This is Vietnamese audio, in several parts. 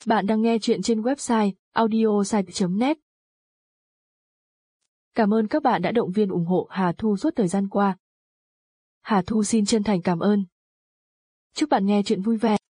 Bạn đang nghe chuyện trên website audiosite.net. Cảm ơn các bạn đã động viên ủng hộ Hà Thu suốt thời gian qua. Hà Thu xin chân thành cảm ơn. Chúc bạn nghe chuyện vui vẻ.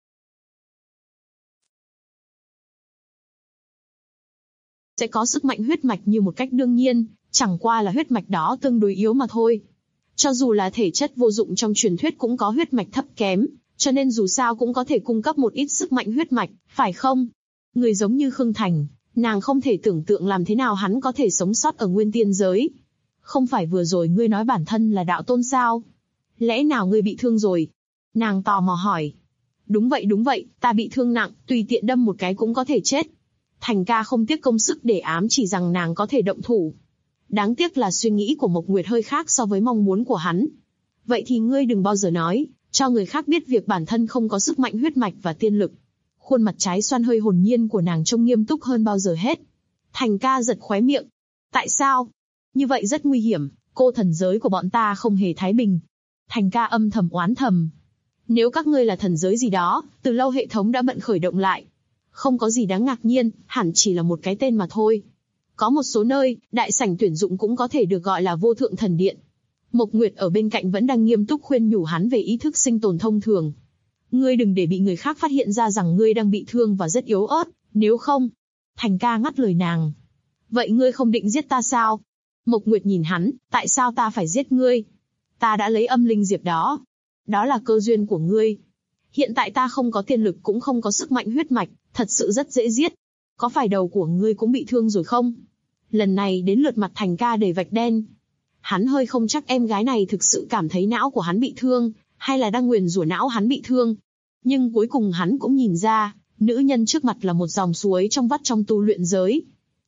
Sẽ có sức mạnh huyết mạch như một cách đương nhiên, chẳng qua là huyết mạch đó tương đối yếu mà thôi. Cho dù là thể chất vô dụng trong truyền thuyết cũng có huyết mạch thấp kém, cho nên dù sao cũng có thể cung cấp một ít sức mạnh huyết mạch, phải không? Người giống như Khương Thành, nàng không thể tưởng tượng làm thế nào hắn có thể sống sót ở nguyên tiên giới. Không phải vừa rồi ngươi nói bản thân là đạo tôn sao? Lẽ nào ngươi bị thương rồi? Nàng tò mò hỏi. Đúng vậy, ta bị thương nặng, tùy tiện đâm một cái cũng có thể chết. Thành ca không tiếc công sức để ám chỉ rằng nàng có thể động thủ. Đáng tiếc là suy nghĩ của Mộc Nguyệt hơi khác so với mong muốn của hắn. Vậy thì ngươi đừng bao giờ nói, cho người khác biết việc bản thân không có sức mạnh huyết mạch và tiên lực. Khuôn mặt trái xoan hơi hồn nhiên của nàng trông nghiêm túc hơn bao giờ hết. Thành ca giật khóe miệng. Tại sao? Như vậy rất nguy hiểm, cô thần giới của bọn ta không hề thái bình. Thành ca âm thầm oán thầm. Nếu các ngươi là thần giới gì đó, từ lâu hệ thống đã bận khởi động lại. Không có gì đáng ngạc nhiên, hẳn chỉ là một cái tên mà thôi. Có một số nơi, đại sảnh tuyển dụng cũng có thể được gọi là vô thượng thần điện. Mộc Nguyệt ở bên cạnh vẫn đang nghiêm túc khuyên nhủ hắn về ý thức sinh tồn thông thường. Ngươi đừng để bị người khác phát hiện ra rằng ngươi đang bị thương và rất yếu ớt, nếu không. Thành ca ngắt lời nàng. Vậy ngươi không định giết ta sao? Mộc Nguyệt nhìn hắn, tại sao ta phải giết ngươi? Ta đã lấy âm linh diệp đó. Đó là cơ duyên của ngươi. Hiện tại ta không có tiên lực cũng không có sức mạnh huyết mạch, thật sự rất dễ giết. Có phải đầu của ngươi cũng bị thương rồi không? Lần này đến lượt mặt Thành ca đầy vạch đen. Hắn hơi không chắc em gái này thực sự cảm thấy não của hắn bị thương, hay là đang nguyền rủa não hắn bị thương. Nhưng cuối cùng hắn cũng nhìn ra, nữ nhân trước mặt là một dòng suối trong vắt trong tu luyện giới.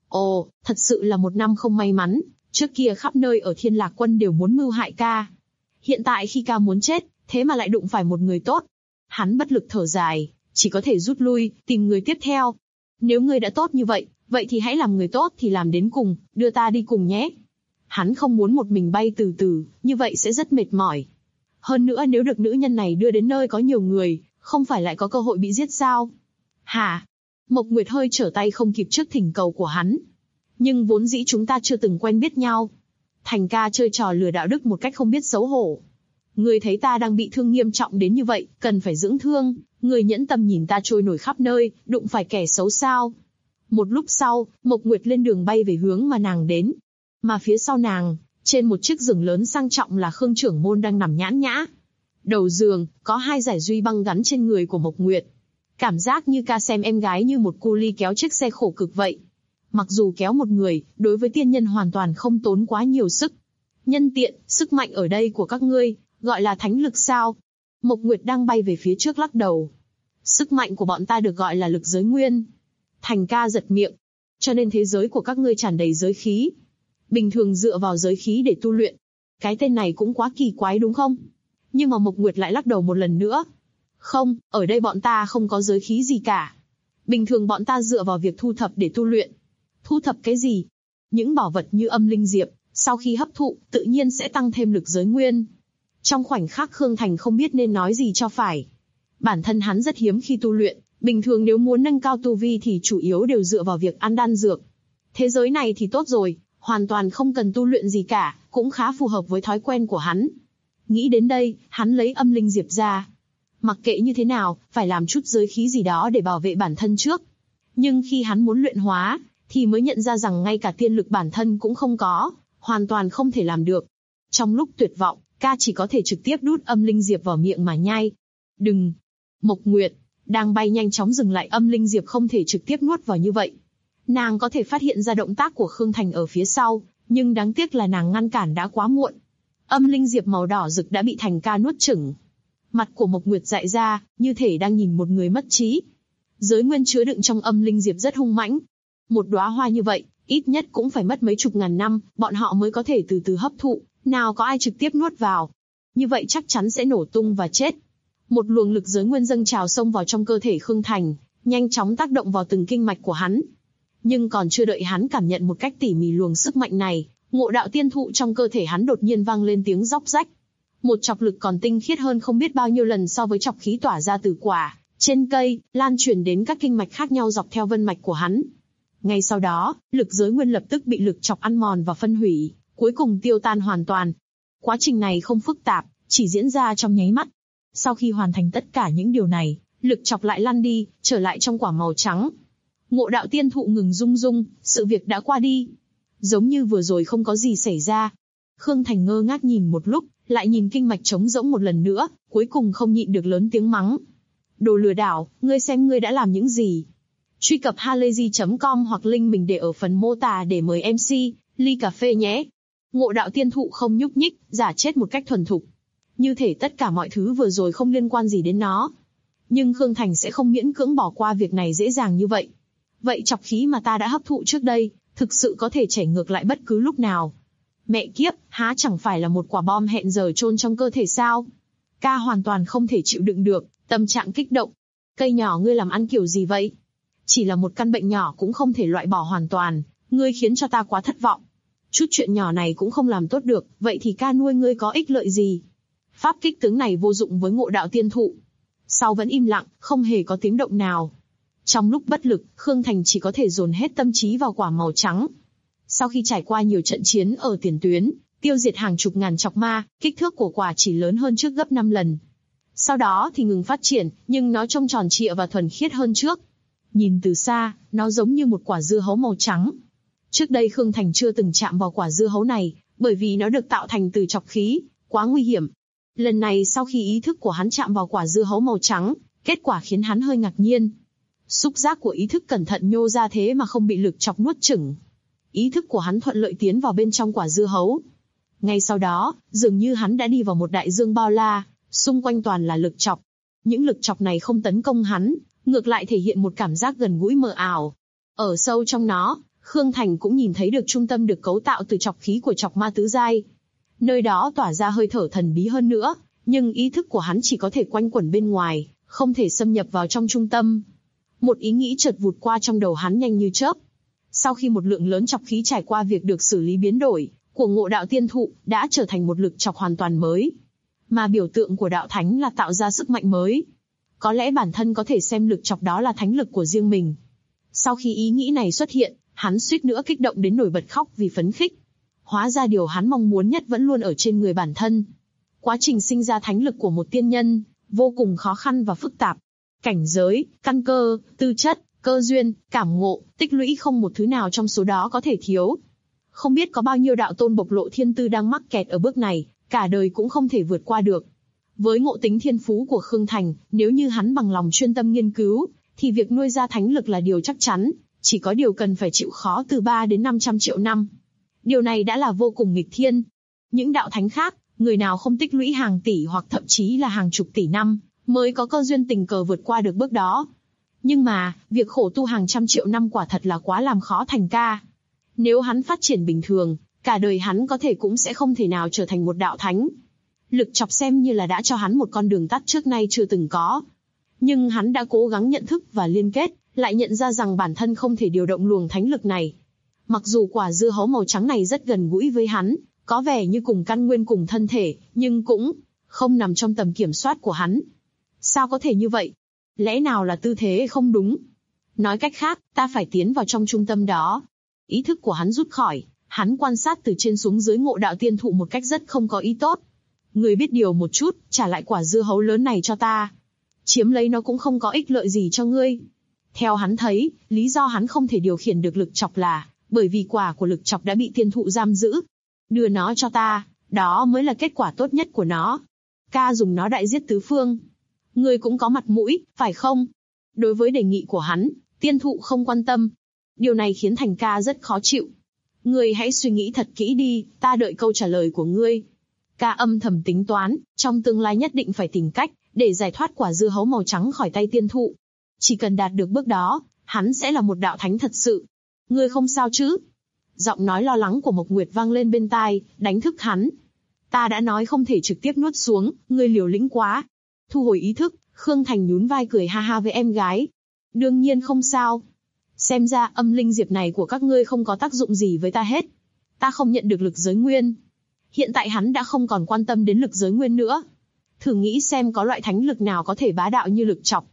Ồ, thật sự là một năm không may mắn, trước kia khắp nơi ở Thiên Lạc Quân đều muốn mưu hại ca. Hiện tại khi ca muốn chết, thế mà lại đụng phải một người tốt. Hắn bất lực thở dài, chỉ có thể rút lui, tìm người tiếp theo. Nếu ngươi đã tốt như vậy, vậy thì hãy làm người tốt thì làm đến cùng, đưa ta đi cùng nhé. Hắn không muốn một mình bay từ từ, như vậy sẽ rất mệt mỏi. Hơn nữa nếu được nữ nhân này đưa đến nơi có nhiều người, không phải lại có cơ hội bị giết sao? Hả? Mộc Nguyệt hơi trở tay không kịp trước thỉnh cầu của hắn. Nhưng vốn dĩ chúng ta chưa từng quen biết nhau. Thành ca chơi trò lừa đạo đức một cách không biết xấu hổ. Ngươi thấy ta đang bị thương nghiêm trọng đến như vậy, cần phải dưỡng thương. Ngươi nhẫn tâm nhìn ta trôi nổi khắp nơi, đụng phải kẻ xấu sao? Một lúc sau, Mộc Nguyệt lên đường bay về hướng mà nàng đến. Mà phía sau nàng, trên một chiếc giường lớn sang trọng là Khương trưởng môn đang nằm nhãn nhã. Đầu giường, có 2 giải duy băng gắn trên người của Mộc Nguyệt. Cảm giác như ca xem em gái như một cu ly kéo chiếc xe khổ cực vậy. Mặc dù kéo một người, đối với tiên nhân hoàn toàn không tốn quá nhiều sức. Nhân tiện, sức mạnh ở đây của các ngươi, gọi là thánh lực sao? Mộc Nguyệt đang bay về phía trước lắc đầu. Sức mạnh của bọn ta được gọi là lực giới nguyên. Thành ca giật miệng. Cho nên thế giới của các ngươi tràn đầy giới khí. Bình thường dựa vào giới khí để tu luyện. Cái tên này cũng quá kỳ quái đúng không? Nhưng mà Mộc Nguyệt lại lắc đầu một lần nữa. Không, ở đây bọn ta không có giới khí gì cả. Bình thường bọn ta dựa vào việc thu thập để tu luyện. Thu thập cái gì? Những bảo vật như âm linh diệp, sau khi hấp thụ, tự nhiên sẽ tăng thêm lực giới nguyên. Trong khoảnh khắc Khương Thành không biết nên nói gì cho phải. Bản thân hắn rất hiếm khi tu luyện, bình thường nếu muốn nâng cao tu vi thì chủ yếu đều dựa vào việc ăn đan dược. Thế giới này thì tốt rồi, hoàn toàn không cần tu luyện gì cả, cũng khá phù hợp với thói quen của hắn. Nghĩ đến đây, hắn lấy âm linh diệp ra. Mặc kệ như thế nào, phải làm chút giới khí gì đó để bảo vệ bản thân trước. Nhưng khi hắn muốn luyện hóa, thì mới nhận ra rằng ngay cả tiên lực bản thân cũng không có, hoàn toàn không thể làm được. Trong lúc tuyệt vọng, ca chỉ có thể trực tiếp đút âm linh diệp vào miệng mà nhai. Đừng! Mộc Nguyệt, đang bay nhanh chóng dừng lại, âm linh diệp không thể trực tiếp nuốt vào như vậy. Nàng có thể phát hiện ra động tác của Khương Thành ở phía sau, nhưng đáng tiếc là nàng ngăn cản đã quá muộn. Âm linh diệp màu đỏ rực đã bị Thành ca nuốt chửng. Mặt của Mộc Nguyệt dại ra, như thể đang nhìn một người mất trí. Giới nguyên chứa đựng trong âm linh diệp rất hung mãnh. Một đóa hoa như vậy, ít nhất cũng phải mất mấy chục ngàn năm, bọn họ mới có thể từ từ hấp thụ, nào có ai trực tiếp nuốt vào. Như vậy chắc chắn sẽ nổ tung và chết. Một luồng lực giới nguyên dâng trào xông vào trong cơ thể Khương Thành, nhanh chóng tác động vào từng kinh mạch của hắn. Nhưng còn chưa đợi hắn cảm nhận một cách tỉ mỉ luồng sức mạnh này, ngộ đạo tiên thụ trong cơ thể hắn đột nhiên vang lên tiếng róc rách. Một chọc lực còn tinh khiết hơn không biết bao nhiêu lần so với chọc khí tỏa ra từ quả, Trên cây, lan truyền đến các kinh mạch khác nhau dọc theo vân mạch của hắn. Ngay sau đó, lực giới nguyên lập tức bị lực chọc ăn mòn và phân hủy, cuối cùng tiêu tan hoàn toàn. Quá trình này không phức tạp, chỉ diễn ra trong nháy mắt. Sau khi hoàn thành tất cả những điều này, lực chọc lại lăn đi, trở lại trong quả màu trắng. Ngộ đạo tiên thụ ngừng rung rung, sự việc đã qua đi. Giống như vừa rồi không có gì xảy ra. Khương Thành ngơ ngác nhìn một lúc, lại nhìn kinh mạch trống rỗng một lần nữa, cuối cùng không nhịn được lớn tiếng mắng. Đồ lừa đảo, ngươi xem ngươi đã làm những gì. Truy cập halayzi.com hoặc link mình để ở phần mô tả để mời MC, ly cà phê nhé. Ngộ đạo tiên thụ không nhúc nhích, giả chết một cách thuần thục. Như thể tất cả mọi thứ vừa rồi không liên quan gì đến nó. Nhưng Khương Thành sẽ không miễn cưỡng bỏ qua việc này dễ dàng như vậy. Vậy chọc khí mà ta đã hấp thụ trước đây, thực sự có thể chảy ngược lại bất cứ lúc nào. Mẹ kiếp, há chẳng phải là một quả bom hẹn giờ chôn trong cơ thể sao? Ca hoàn toàn không thể chịu đựng được, tâm trạng kích động. Cây nhỏ ngươi làm ăn kiểu gì vậy? Chỉ là một căn bệnh nhỏ cũng không thể loại bỏ hoàn toàn, ngươi khiến cho ta quá thất vọng. Chút chuyện nhỏ này cũng không làm tốt được, vậy thì ca nuôi ngươi có ích lợi gì? Pháp kích tướng này vô dụng với ngộ đạo tiên thụ. Sau vẫn im lặng, không hề có tiếng động nào. Trong lúc bất lực, Khương Thành chỉ có thể dồn hết tâm trí vào quả màu trắng. Sau khi trải qua nhiều trận chiến ở tiền tuyến, tiêu diệt hàng chục ngàn chọc ma, kích thước của quả chỉ lớn hơn trước gấp 5 lần. Sau đó thì ngừng phát triển, nhưng nó trông tròn trịa và thuần khiết hơn trước. Nhìn từ xa, nó giống như một quả dưa hấu màu trắng. Trước đây Khương Thành chưa từng chạm vào quả dưa hấu này, bởi vì nó được tạo thành từ chọc khí, quá nguy hiểm. Lần này sau khi ý thức của hắn chạm vào quả dưa hấu màu trắng, kết quả khiến hắn hơi ngạc nhiên. Xúc giác của ý thức cẩn thận nhô ra thế mà không bị lực chọc nuốt chửng. Ý thức của hắn thuận lợi tiến vào bên trong quả dưa hấu. Ngay sau đó, dường như hắn đã đi vào một đại dương bao la, xung quanh toàn là lực chọc. Những lực chọc này không tấn công hắn, ngược lại thể hiện một cảm giác gần gũi mờ ảo. Ở sâu trong nó, Khương Thành cũng nhìn thấy được trung tâm được cấu tạo từ chọc khí của chọc ma tứ giai. Nơi đó tỏa ra hơi thở thần bí hơn nữa, nhưng ý thức của hắn chỉ có thể quanh quẩn bên ngoài, không thể xâm nhập vào trong trung tâm. Một ý nghĩ chợt vụt qua trong đầu hắn nhanh như chớp. Sau khi một lượng lớn chọc khí trải qua việc được xử lý biến đổi, của ngộ đạo tiên thụ đã trở thành một lực chọc hoàn toàn mới. Mà biểu tượng của đạo thánh là tạo ra sức mạnh mới. Có lẽ bản thân có thể xem lực chọc đó là thánh lực của riêng mình. Sau khi ý nghĩ này xuất hiện, hắn suýt nữa kích động đến nổi bật khóc vì phấn khích. Hóa ra điều hắn mong muốn nhất vẫn luôn ở trên người bản thân. Quá trình sinh ra thánh lực của một tiên nhân, vô cùng khó khăn và phức tạp. Cảnh giới, căn cơ, tư chất, cơ duyên, cảm ngộ, tích lũy không một thứ nào trong số đó có thể thiếu. Không biết có bao nhiêu đạo tôn bộc lộ thiên tư đang mắc kẹt ở bước này, cả đời cũng không thể vượt qua được. Với ngộ tính thiên phú của Khương Thành, nếu như hắn bằng lòng chuyên tâm nghiên cứu, thì việc nuôi ra thánh lực là điều chắc chắn, chỉ có điều cần phải chịu khó từ 3 đến 500 triệu năm. Điều này đã là vô cùng nghịch thiên. Những đạo thánh khác, người nào không tích lũy hàng tỷ hoặc thậm chí là hàng chục tỷ năm, mới có cơ duyên tình cờ vượt qua được bước đó. Nhưng mà, việc khổ tu hàng trăm triệu năm quả thật là quá làm khó Thành ca. Nếu hắn phát triển bình thường, cả đời hắn có thể cũng sẽ không thể nào trở thành một đạo thánh. Lực chọc xem như là đã cho hắn một con đường tắt trước nay chưa từng có. Nhưng hắn đã cố gắng nhận thức và liên kết, lại nhận ra rằng bản thân không thể điều động luồng thánh lực này. Mặc dù quả dưa hấu màu trắng này rất gần gũi với hắn, có vẻ như cùng căn nguyên cùng thân thể, nhưng cũng không nằm trong tầm kiểm soát của hắn. Sao có thể như vậy? Lẽ nào là tư thế không đúng? Nói cách khác, ta phải tiến vào trong trung tâm đó. Ý thức của hắn rút khỏi, hắn quan sát từ trên xuống dưới ngộ đạo tiên thụ một cách rất không có ý tốt. Người biết điều một chút, trả lại quả dưa hấu lớn này cho ta. Chiếm lấy nó cũng không có ích lợi gì cho ngươi. Theo hắn thấy, lý do hắn không thể điều khiển được lực chọc là bởi vì quả của lực chọc đã bị tiên thụ giam giữ. Đưa nó cho ta, đó mới là kết quả tốt nhất của nó. Ca dùng nó đại giết tứ phương. Ngươi cũng có mặt mũi, phải không? Đối với đề nghị của hắn, tiên thụ không quan tâm. Điều này khiến Thành ca rất khó chịu. Ngươi hãy suy nghĩ thật kỹ đi, ta đợi câu trả lời của ngươi. Ca âm thầm tính toán, trong tương lai nhất định phải tìm cách để giải thoát quả dưa hấu màu trắng khỏi tay tiên thụ. Chỉ cần đạt được bước đó, hắn sẽ là một đạo thánh thật sự. Ngươi không sao chứ? Giọng nói lo lắng của Mộc Nguyệt vang lên bên tai, đánh thức hắn. Ta đã nói không thể trực tiếp nuốt xuống, ngươi liều lĩnh quá. Thu hồi ý thức, Khương Thành nhún vai cười ha ha với em gái. Đương nhiên không sao. Xem ra âm linh diệp này của các ngươi không có tác dụng gì với ta hết. Ta không nhận được lực giới nguyên. Hiện tại hắn đã không còn quan tâm đến lực giới nguyên nữa. Thử nghĩ xem có loại thánh lực nào có thể bá đạo như lực chọc.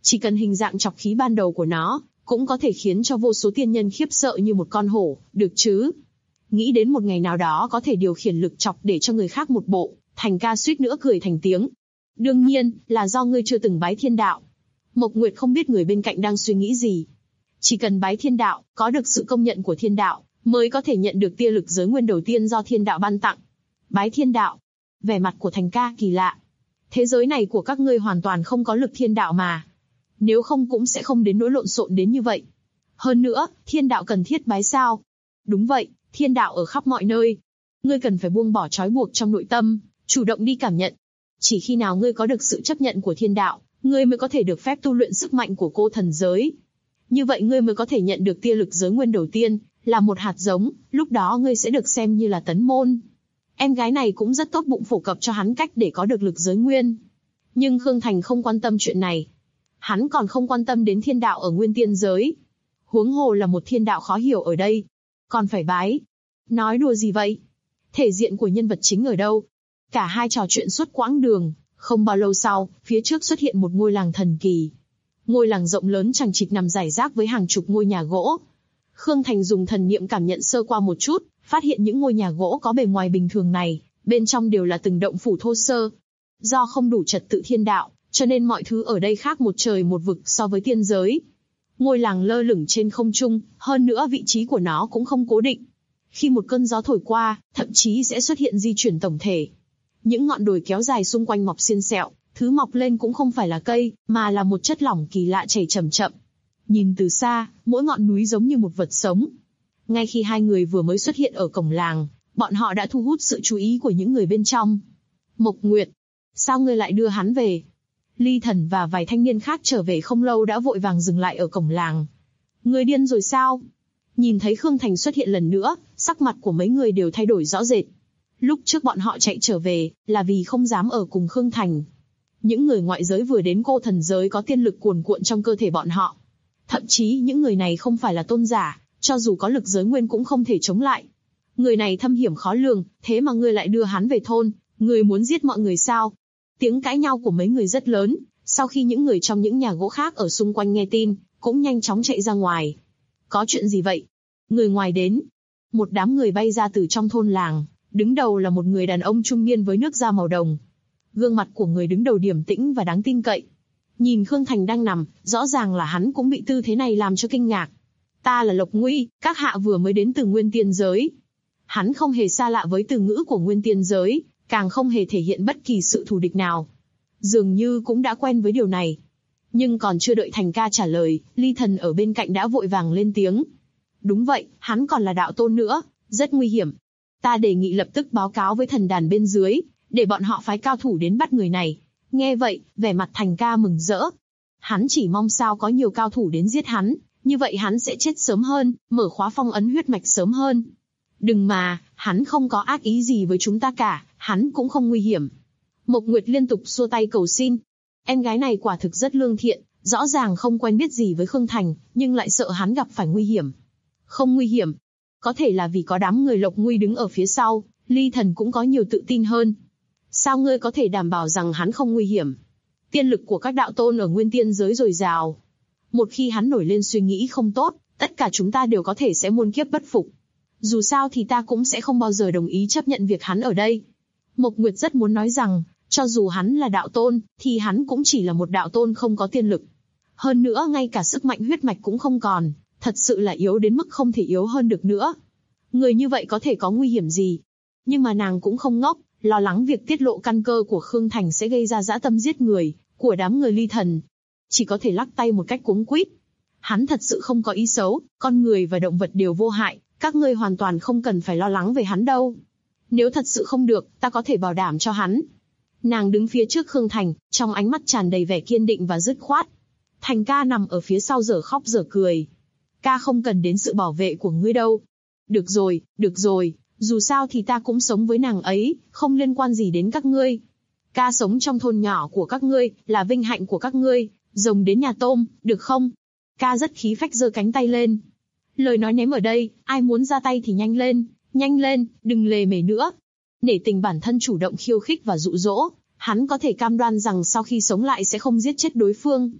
Chỉ cần hình dạng chọc khí ban đầu của nó, cũng có thể khiến cho vô số tiên nhân khiếp sợ như một con hổ, được chứ? Nghĩ đến một ngày nào đó có thể điều khiển lực chọc để cho người khác một bộ, Thành ca suýt nữa cười thành tiếng. Đương nhiên, là do ngươi chưa từng bái thiên đạo. Mộc Nguyệt không biết người bên cạnh đang suy nghĩ gì. Chỉ cần bái thiên đạo, có được sự công nhận của thiên đạo, mới có thể nhận được tia lực giới nguyên đầu tiên do thiên đạo ban tặng. Bái thiên đạo. Vẻ mặt của Thành ca kỳ lạ. Thế giới này của các ngươi hoàn toàn không có lực thiên đạo mà. Nếu không cũng sẽ không đến nỗi lộn xộn đến như vậy. Hơn nữa, thiên đạo cần thiết bái sao? Đúng vậy, thiên đạo ở khắp mọi nơi. Ngươi cần phải buông bỏ trói buộc trong nội tâm, chủ động đi cảm nhận. Chỉ khi nào ngươi có được sự chấp nhận của thiên đạo, ngươi mới có thể được phép tu luyện sức mạnh của cô thần giới. Như vậy ngươi mới có thể nhận được tia lực giới nguyên đầu tiên, là một hạt giống, lúc đó ngươi sẽ được xem như là tấn môn. Em gái này cũng rất tốt bụng phổ cập cho hắn cách để có được lực giới nguyên. Nhưng Khương Thành không quan tâm chuyện này. Hắn còn không quan tâm đến thiên đạo ở nguyên tiên giới. Huống hồ là một thiên đạo khó hiểu ở đây. Còn phải bái. Nói đùa gì vậy? Thể diện của nhân vật chính ở đâu? Cả hai trò chuyện suốt quãng đường. Không bao lâu sau, phía trước xuất hiện một ngôi làng thần kỳ. Ngôi làng rộng lớn chằng chịt nằm rải rác với hàng chục ngôi nhà gỗ. Khương Thành dùng thần niệm cảm nhận sơ qua một chút, phát hiện những ngôi nhà gỗ có bề ngoài bình thường này, bên trong đều là từng động phủ thô sơ. Do không đủ trật tự thiên đạo, cho nên mọi thứ ở đây khác một trời một vực so với tiên giới. Ngôi làng lơ lửng trên không trung, hơn nữa vị trí của nó cũng không cố định. Khi một cơn gió thổi qua, thậm chí sẽ xuất hiện di chuyển tổng thể. Những ngọn đồi kéo dài xung quanh mọc xiên xẹo, thứ mọc lên cũng không phải là cây, mà là một chất lỏng kỳ lạ chảy chậm chậm. Nhìn từ xa, mỗi ngọn núi giống như một vật sống. Ngay khi hai người vừa mới xuất hiện ở cổng làng, bọn họ đã thu hút sự chú ý của những người bên trong. Mộc Nguyệt, sao ngươi lại đưa hắn về? Ly Thần và vài thanh niên khác trở về không lâu đã vội vàng dừng lại ở cổng làng. Ngươi điên rồi sao? Nhìn thấy Khương Thành xuất hiện lần nữa, sắc mặt của mấy người đều thay đổi rõ rệt. Lúc trước bọn họ chạy trở về, là vì không dám ở cùng Khương Thành. Những người ngoại giới vừa đến cô thần giới có tiên lực cuồn cuộn trong cơ thể bọn họ. Thậm chí những người này không phải là tôn giả, cho dù có lực giới nguyên cũng không thể chống lại. Người này thâm hiểm khó lường, thế mà ngươi lại đưa hắn về thôn, ngươi muốn giết mọi người sao? Tiếng cãi nhau của mấy người rất lớn, sau khi những người trong những nhà gỗ khác ở xung quanh nghe tin, cũng nhanh chóng chạy ra ngoài. Có chuyện gì vậy? Người ngoài đến. Một đám người bay ra từ trong thôn làng, đứng đầu là một người đàn ông trung niên với nước da màu đồng. Gương mặt của người đứng đầu điềm tĩnh và đáng tin cậy. Nhìn Khương Thành đang nằm, rõ ràng là hắn cũng bị tư thế này làm cho kinh ngạc. Ta là Lộc Nguy, các hạ vừa mới đến từ nguyên tiên giới. Hắn không hề xa lạ với từ ngữ của nguyên tiên giới, càng không hề thể hiện bất kỳ sự thù địch nào. Dường như cũng đã quen với điều này. Nhưng còn chưa đợi Thành ca trả lời, Ly Thần ở bên cạnh đã vội vàng lên tiếng. Đúng vậy, hắn còn là đạo tôn nữa, rất nguy hiểm. Ta đề nghị lập tức báo cáo với thần đàn bên dưới, để bọn họ phái cao thủ đến bắt người này. Nghe vậy, vẻ mặt Thành ca mừng rỡ. Hắn chỉ mong sao có nhiều cao thủ đến giết hắn, như vậy hắn sẽ chết sớm hơn, mở khóa phong ấn huyết mạch sớm hơn. Đừng mà, hắn không có ác ý gì với chúng ta cả, hắn cũng không nguy hiểm. Mộc Nguyệt liên tục xua tay cầu xin. Em gái này quả thực rất lương thiện, rõ ràng không quen biết gì với Khương Thành, nhưng lại sợ hắn gặp phải nguy hiểm. Không nguy hiểm. Có thể là vì có đám người Lộc Nguy đứng ở phía sau, Ly Thần cũng có nhiều tự tin hơn. Sao ngươi có thể đảm bảo rằng hắn không nguy hiểm? Tiên lực của các đạo tôn ở nguyên tiên giới dồi dào. Một khi hắn nổi lên suy nghĩ không tốt, tất cả chúng ta đều có thể sẽ muôn kiếp bất phục. Dù sao thì ta cũng sẽ không bao giờ đồng ý chấp nhận việc hắn ở đây. Mộc Nguyệt rất muốn nói rằng, cho dù hắn là đạo tôn, thì hắn cũng chỉ là một đạo tôn không có tiên lực. Hơn nữa ngay cả sức mạnh huyết mạch cũng không còn, thật sự là yếu đến mức không thể yếu hơn được nữa. Người như vậy có thể có nguy hiểm gì? Nhưng mà nàng cũng không ngốc, lo lắng việc tiết lộ căn cơ của Khương Thành sẽ gây ra dã tâm giết người, của đám người Ly Thần. Chỉ có thể lắc tay một cách cuống quýt. Hắn thật sự không có ý xấu, con người và động vật đều vô hại, các ngươi hoàn toàn không cần phải lo lắng về hắn đâu. Nếu thật sự không được, ta có thể bảo đảm cho hắn. Nàng đứng phía trước Khương Thành, trong ánh mắt tràn đầy vẻ kiên định và dứt khoát. Thành ca nằm ở phía sau dở khóc dở cười. Ca không cần đến sự bảo vệ của ngươi đâu. Được rồi, dù sao thì ta cũng sống với nàng ấy, không liên quan gì đến các ngươi. Ca sống trong thôn nhỏ của các ngươi, là vinh hạnh của các ngươi, rồng đến nhà tôm, được không? Ca rất khí phách giơ cánh tay lên. Lời nói ném ở đây, ai muốn ra tay thì nhanh lên, đừng lề mề nữa. Nể tình bản thân chủ động khiêu khích và dụ dỗ, hắn có thể cam đoan rằng sau khi sống lại sẽ không giết chết đối phương.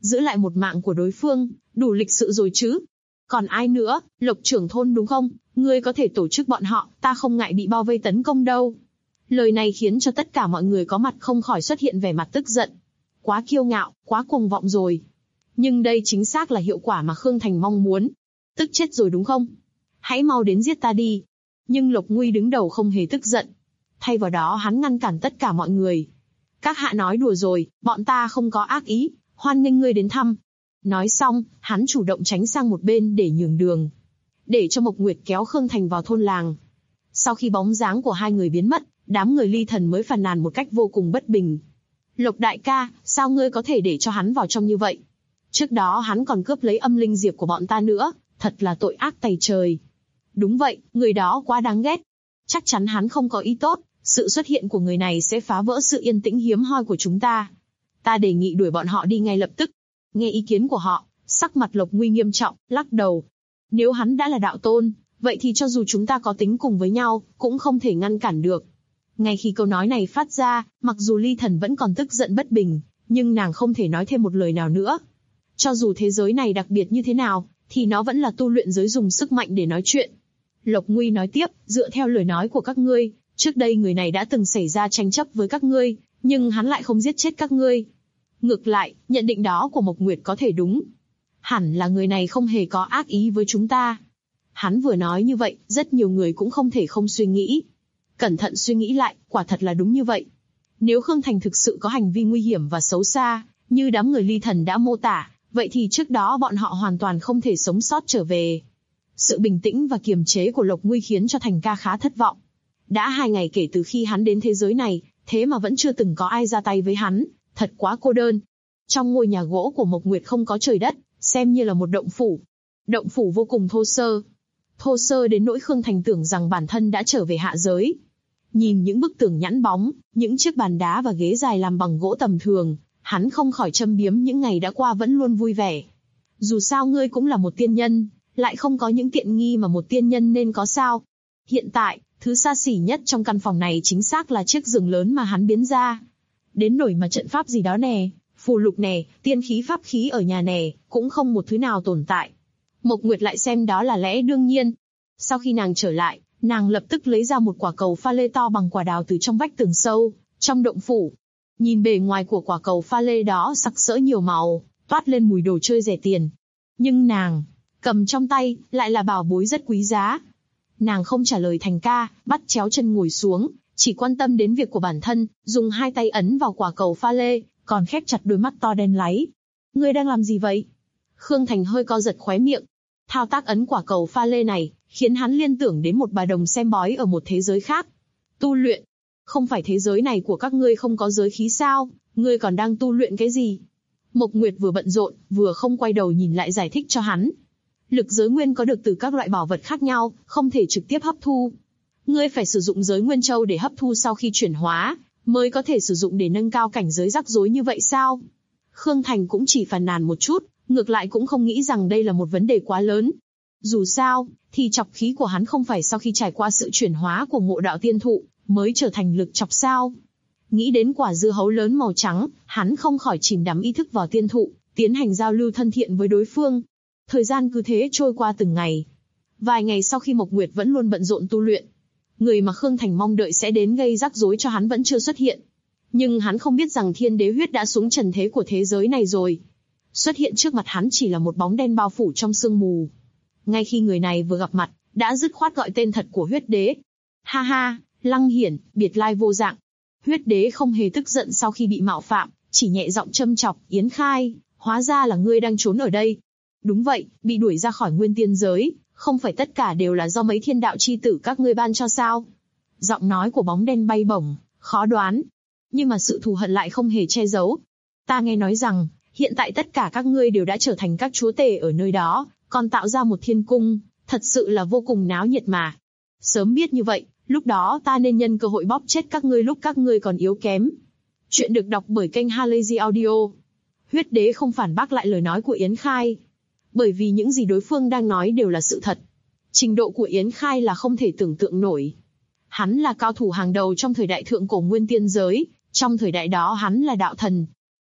giữ lại một mạng của đối phương, đủ lịch sự rồi chứ. Còn ai nữa, Lộc trưởng thôn đúng không? Ngươi có thể tổ chức bọn họ, ta không ngại bị bao vây tấn công đâu. Lời này khiến cho tất cả mọi người có mặt không khỏi xuất hiện vẻ mặt tức giận. Quá kiêu ngạo, quá cuồng vọng rồi. Nhưng đây chính xác là hiệu quả mà Khương Thành mong muốn. Tức chết rồi đúng không? Hãy mau đến giết ta đi. Nhưng Lộc Nguy đứng đầu không hề tức giận. Thay vào đó hắn ngăn cản tất cả mọi người. Các hạ nói đùa rồi, bọn ta không có ác ý, hoan nghênh ngươi đến thăm. Nói xong, hắn chủ động tránh sang một bên để nhường đường. Để cho Mộc Nguyệt kéo Khương Thành vào thôn làng. Sau khi bóng dáng của hai người biến mất, đám người Ly Thần mới phàn nàn một cách vô cùng bất bình. Lộc đại ca, sao ngươi có thể để cho hắn vào trong như vậy? Trước đó hắn còn cướp lấy âm linh diệp của bọn ta nữa, thật là tội ác tày trời. Đúng vậy, người đó quá đáng ghét. Chắc chắn hắn không có ý tốt, sự xuất hiện của người này sẽ phá vỡ sự yên tĩnh hiếm hoi của chúng ta. Ta đề nghị đuổi bọn họ đi ngay lập tức. Nghe ý kiến của họ, sắc mặt Lộc Nguy nghiêm trọng, lắc đầu. Nếu hắn đã là đạo tôn, vậy thì cho dù chúng ta có tính cùng với nhau, cũng không thể ngăn cản được. Ngay khi câu nói này phát ra, mặc dù Ly Thần vẫn còn tức giận bất bình, nhưng nàng không thể nói thêm một lời nào nữa. Cho dù thế giới này đặc biệt như thế nào, thì nó vẫn là tu luyện giới dùng sức mạnh để nói chuyện. Lộc Nguy nói tiếp, dựa theo lời nói của các ngươi, trước đây người này đã từng xảy ra tranh chấp với các ngươi, nhưng hắn lại không giết chết các ngươi. Ngược lại, nhận định đó của Mộc Nguyệt có thể đúng. Hẳn là người này không hề có ác ý với chúng ta. Hắn vừa nói như vậy, rất nhiều người cũng không thể không suy nghĩ. Cẩn thận suy nghĩ lại, quả thật là đúng như vậy. Nếu Khương Thành thực sự có hành vi nguy hiểm và xấu xa, như đám người Ly Thần đã mô tả, vậy thì trước đó bọn họ hoàn toàn không thể sống sót trở về. Sự bình tĩnh và kiềm chế của Lộc Nguy khiến cho Thành ca khá thất vọng. Đã 2 ngày kể từ khi hắn đến thế giới này, thế mà vẫn chưa từng có ai ra tay với hắn, thật quá cô đơn. Trong ngôi nhà gỗ của Mộc Nguyệt không có trời đất, xem như là một động phủ. Động phủ vô cùng thô sơ. Thô sơ đến nỗi Khương Thành tưởng rằng bản thân đã trở về hạ giới. Nhìn những bức tường nhẵn bóng, những chiếc bàn đá và ghế dài làm bằng gỗ tầm thường, hắn không khỏi châm biếm những ngày đã qua vẫn luôn vui vẻ. Dù sao ngươi cũng là một tiên nhân, lại không có những tiện nghi mà một tiên nhân nên có sao. Hiện tại, thứ xa xỉ nhất trong căn phòng này chính xác là chiếc giường lớn mà hắn biến ra. Đến nổi mà trận pháp gì đó nè, phù lục nè, tiên khí pháp khí ở nhà nè, cũng không một thứ nào tồn tại. Mộc Nguyệt lại xem đó là lẽ đương nhiên. Sau khi nàng trở lại, nàng lập tức lấy ra một quả cầu pha lê to bằng quả đào từ trong vách tường sâu, trong động phủ. Nhìn bề ngoài của quả cầu pha lê đó sặc sỡ nhiều màu, toát lên mùi đồ chơi rẻ tiền. Nhưng nàng cầm trong tay lại là bảo bối rất quý giá. Nàng không trả lời Thành ca, bắt chéo chân ngồi xuống, chỉ quan tâm đến việc của bản thân, dùng 2 tay ấn vào quả cầu pha lê, còn khép chặt đôi mắt to đen láy. Ngươi đang làm gì vậy? Khương Thành hơi co giật khóe miệng. Thao tác ấn quả cầu pha lê này, khiến hắn liên tưởng đến một bà đồng xem bói ở một thế giới khác. Tu luyện? Không phải thế giới này của các ngươi không có giới khí sao? Ngươi còn đang tu luyện cái gì? Mộc Nguyệt vừa bận rộn, vừa không quay đầu nhìn lại giải thích cho hắn. Lực giới nguyên có được từ các loại bảo vật khác nhau, không thể trực tiếp hấp thu. Ngươi phải sử dụng giới nguyên châu để hấp thu sau khi chuyển hóa, mới có thể sử dụng để nâng cao cảnh giới rắc rối như vậy sao? Khương Thành cũng chỉ phàn nàn một chút, ngược lại cũng không nghĩ rằng đây là một vấn đề quá lớn. Dù sao, thì chọc khí của hắn không phải sau khi trải qua sự chuyển hóa của Ngộ Đạo Tiên Thụ, mới trở thành lực chọc sao. Nghĩ đến quả dưa hấu lớn màu trắng, hắn không khỏi chìm đắm ý thức vào tiên thụ, tiến hành giao lưu thân thiện với đối phương. Thời gian cứ thế trôi qua từng ngày. Vài ngày sau khi Mộc Nguyệt vẫn luôn bận rộn tu luyện, người mà Khương Thành mong đợi sẽ đến gây rắc rối cho hắn vẫn chưa xuất hiện. Nhưng hắn không biết rằng thiên đế huyết đã xuống trần thế của thế giới này rồi. Xuất hiện trước mặt hắn chỉ là một bóng đen bao phủ trong sương mù. Ngay khi người này vừa gặp mặt, đã dứt khoát gọi tên thật của huyết đế. Ha ha, Lăng Hiển, biệt lai vô dạng. Huyết đế không hề tức giận sau khi bị mạo phạm, chỉ nhẹ giọng châm chọc, Yến Khai, hóa ra là ngươi đang trốn ở đây. Đúng vậy, bị đuổi ra khỏi nguyên tiên giới, không phải tất cả đều là do mấy thiên đạo chi tử các ngươi ban cho sao? Giọng nói của bóng đen bay bổng, khó đoán. Nhưng mà sự thù hận lại không hề che giấu. Ta nghe nói rằng, hiện tại tất cả các ngươi đều đã trở thành các chúa tể ở nơi đó, còn tạo ra một thiên cung, thật sự là vô cùng náo nhiệt mà. Sớm biết như vậy, lúc đó ta nên nhân cơ hội bóp chết các ngươi lúc các ngươi còn yếu kém. Chuyện được đọc bởi kênh Halazy Audio. Huyết đế không phản bác lại lời nói của Yến Khai. Bởi vì những gì đối phương đang nói đều là sự thật. Trình độ của Yến Khai là không thể tưởng tượng nổi. Hắn là cao thủ hàng đầu trong thời đại thượng cổ nguyên tiên giới, trong thời đại đó hắn là đạo thần.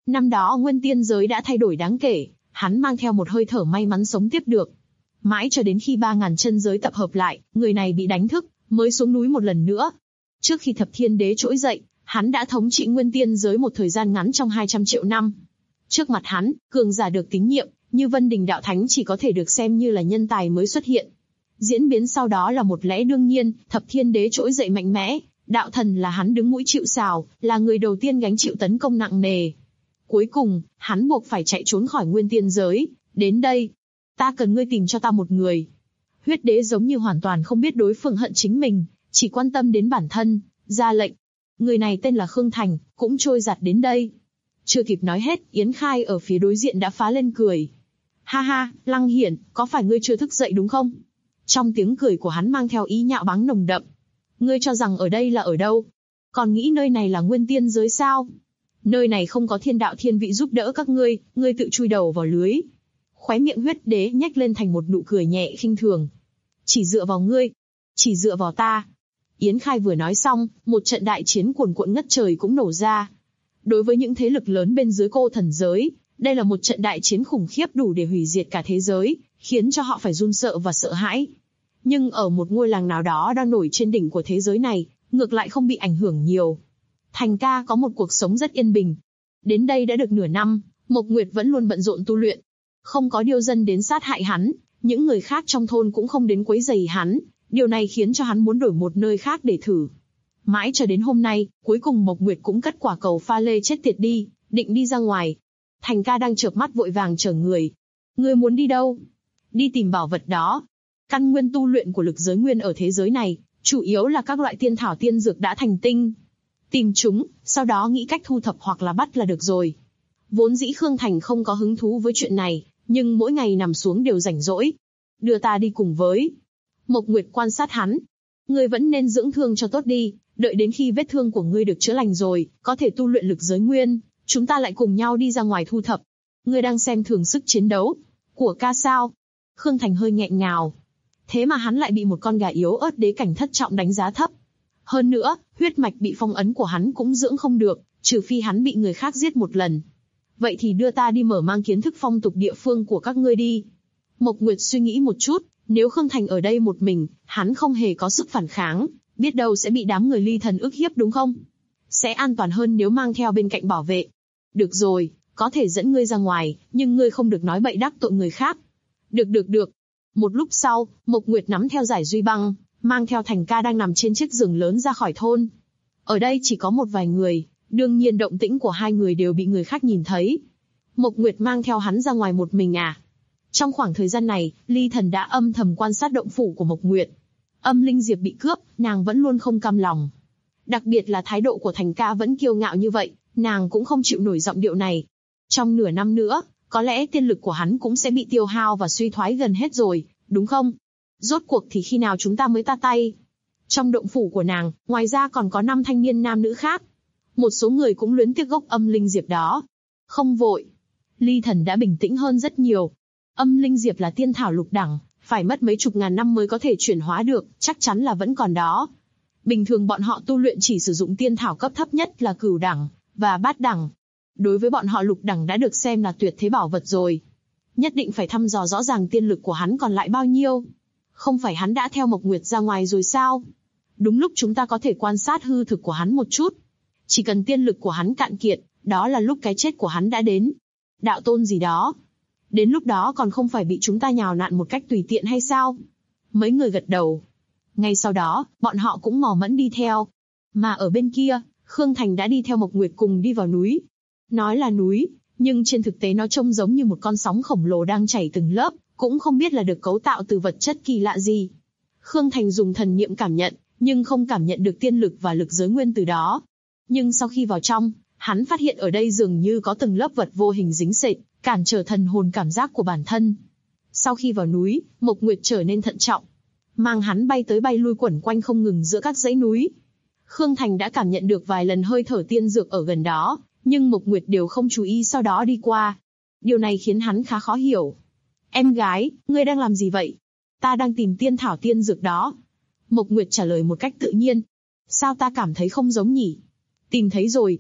Năm đó nguyên tiên giới đã thay đổi đáng kể, hắn mang theo một hơi thở may mắn sống tiếp được. Mãi cho đến khi 3.000 chân giới tập hợp lại, người này bị đánh thức, mới xuống núi một lần nữa. Trước khi thập thiên đế trỗi dậy, hắn đã thống trị nguyên tiên giới một thời gian ngắn trong 200 triệu năm. Trước mặt hắn, cường giả được tín nhiệm, như Vân Đình Đạo Thánh chỉ có thể được xem như là nhân tài mới xuất hiện. Diễn biến sau đó là một lẽ đương nhiên, thập thiên đế trỗi dậy mạnh mẽ, đạo thần là hắn đứng mũi chịu sào, là người đầu tiên gánh chịu tấn công nặng nề. Cuối cùng, hắn buộc phải chạy trốn khỏi nguyên tiên giới, đến đây. Ta cần ngươi tìm cho ta một người. Huyết đế giống như hoàn toàn không biết đối phương hận chính mình, chỉ quan tâm đến bản thân, ra lệnh. Người này tên là Khương Thành, cũng trôi giạt đến đây. Chưa kịp nói hết, Yến Khai ở phía đối diện đã phá lên cười. Ha ha, Lăng Hiển, có phải ngươi chưa thức dậy đúng không? Trong tiếng cười của hắn mang theo ý nhạo báng nồng đậm. Ngươi cho rằng ở đây là ở đâu? Còn nghĩ nơi này là nguyên tiên giới sao? Nơi này không có thiên đạo thiên vị giúp đỡ các ngươi, ngươi tự chui đầu vào lưới. Khóe miệng huyết đế nhếch lên thành một nụ cười nhẹ khinh thường. Chỉ dựa vào ngươi, chỉ dựa vào ta. Yến Khai vừa nói xong, một trận đại chiến cuồn cuộn ngất trời cũng nổ ra. Đối với những thế lực lớn bên dưới cô thần giới, đây là một trận đại chiến khủng khiếp đủ để hủy diệt cả thế giới, khiến cho họ phải run sợ và sợ hãi. Nhưng ở một ngôi làng nào đó đang nổi trên đỉnh của thế giới này, ngược lại không bị ảnh hưởng nhiều. Thành ca có một cuộc sống rất yên bình. Đến đây đã được nửa năm, Mộc Nguyệt vẫn luôn bận rộn tu luyện. Không có điêu dân đến sát hại hắn, những người khác trong thôn cũng không đến quấy rầy hắn, điều này khiến cho hắn muốn đổi một nơi khác để thử. Mãi cho đến hôm nay, cuối cùng Mộc Nguyệt cũng cất quả cầu pha lê chết tiệt đi, định đi ra ngoài. Thành ca đang chợp mắt vội vàng chở người. Ngươi muốn đi đâu? Đi tìm bảo vật đó. Căn nguyên tu luyện của lực giới nguyên ở thế giới này, chủ yếu là các loại tiên thảo tiên dược đã thành tinh. Tìm chúng, sau đó nghĩ cách thu thập hoặc là bắt là được rồi. Vốn dĩ Khương Thành không có hứng thú với chuyện này, nhưng mỗi ngày nằm xuống đều rảnh rỗi. Đưa ta đi cùng với. Mộc Nguyệt quan sát hắn. Ngươi vẫn nên dưỡng thương cho tốt đi, đợi đến khi vết thương của ngươi được chữa lành rồi, có thể tu luyện lực giới nguyên, chúng ta lại cùng nhau đi ra ngoài thu thập. Ngươi đang xem thường sức chiến đấu của ca sao? Khương Thành hơi nghẹn ngào. Thế mà hắn lại bị một con gà yếu ớt đế cảnh thất trọng đánh giá thấp. Hơn nữa, huyết mạch bị phong ấn của hắn cũng dưỡng không được, trừ phi hắn bị người khác giết một lần. Vậy thì đưa ta đi mở mang kiến thức phong tục địa phương của các ngươi đi. Mộc Nguyệt suy nghĩ một chút, nếu Khương Thành ở đây một mình, hắn không hề có sức phản kháng, biết đâu sẽ bị đám người Ly Thần ức hiếp đúng không? Sẽ an toàn hơn nếu mang theo bên cạnh bảo vệ. Được rồi, có thể dẫn ngươi ra ngoài, nhưng ngươi không được nói bậy đắc tội người khác. Được. Một lúc sau, Mộc Nguyệt nắm theo giải duy băng, mang theo Thành ca đang nằm trên chiếc giường lớn ra khỏi thôn. Ở đây chỉ có một vài người, đương nhiên động tĩnh của hai người đều bị người khác nhìn thấy. Mộc Nguyệt mang theo hắn ra ngoài một mình à? Trong khoảng thời gian này, Ly Thần đã âm thầm quan sát động phủ của Mộc Nguyệt. Âm linh diệp bị cướp, nàng vẫn luôn không cam lòng. Đặc biệt là thái độ của Thành ca vẫn kiêu ngạo như vậy, nàng cũng không chịu nổi giọng điệu này. Trong nửa năm nữa, có lẽ tiên lực của hắn cũng sẽ bị tiêu hao và suy thoái gần hết rồi, đúng không? Rốt cuộc thì khi nào chúng ta mới ta tay? Trong động phủ của nàng, ngoài ra còn có 5 thanh niên nam nữ khác. Một số người cũng luyến tiếc gốc âm linh diệp đó. Không vội. Ly Thần đã bình tĩnh hơn rất nhiều. Âm linh diệp là tiên thảo lục đẳng, phải mất mấy chục ngàn năm mới có thể chuyển hóa được, chắc chắn là vẫn còn đó. Bình thường bọn họ tu luyện chỉ sử dụng tiên thảo cấp thấp nhất là cửu đẳng và bát đẳng. Đối với bọn họ lục đẳng đã được xem là tuyệt thế bảo vật rồi. Nhất định phải thăm dò rõ ràng tiên lực của hắn còn lại bao nhiêu. Không phải hắn đã theo Mộc Nguyệt ra ngoài rồi sao? Đúng lúc chúng ta có thể quan sát hư thực của hắn một chút. Chỉ cần tiên lực của hắn cạn kiệt, đó là lúc cái chết của hắn đã đến. Đạo tôn gì đó. Đến lúc đó còn không phải bị chúng ta nhào nặn một cách tùy tiện hay sao? Mấy người gật đầu. Ngay sau đó, bọn họ cũng mò mẫm đi theo. Mà ở bên kia, Khương Thành đã đi theo Mộc Nguyệt cùng đi vào núi. Nói là núi, nhưng trên thực tế nó trông giống như một con sóng khổng lồ đang chảy từng lớp, cũng không biết là được cấu tạo từ vật chất kỳ lạ gì. Khương Thành dùng thần niệm cảm nhận, nhưng không cảm nhận được tiên lực và lực giới nguyên từ đó. Nhưng sau khi vào trong, hắn phát hiện ở đây dường như có từng lớp vật vô hình dính sệt, cản trở thần hồn cảm giác của bản thân. Sau khi vào núi, Mộc Nguyệt trở nên thận trọng, mang hắn bay tới bay lui quẩn quanh không ngừng giữa các dãy núi. Khương Thành đã cảm nhận được vài lần hơi thở tiên dược ở gần đó, nhưng Mộc Nguyệt đều không chú ý sau đó đi qua. Điều này khiến hắn khá khó hiểu. Em gái, ngươi đang làm gì vậy? Ta đang tìm tiên thảo tiên dược đó. Mộc Nguyệt trả lời một cách tự nhiên. Sao ta cảm thấy không giống nhỉ? Tìm thấy rồi.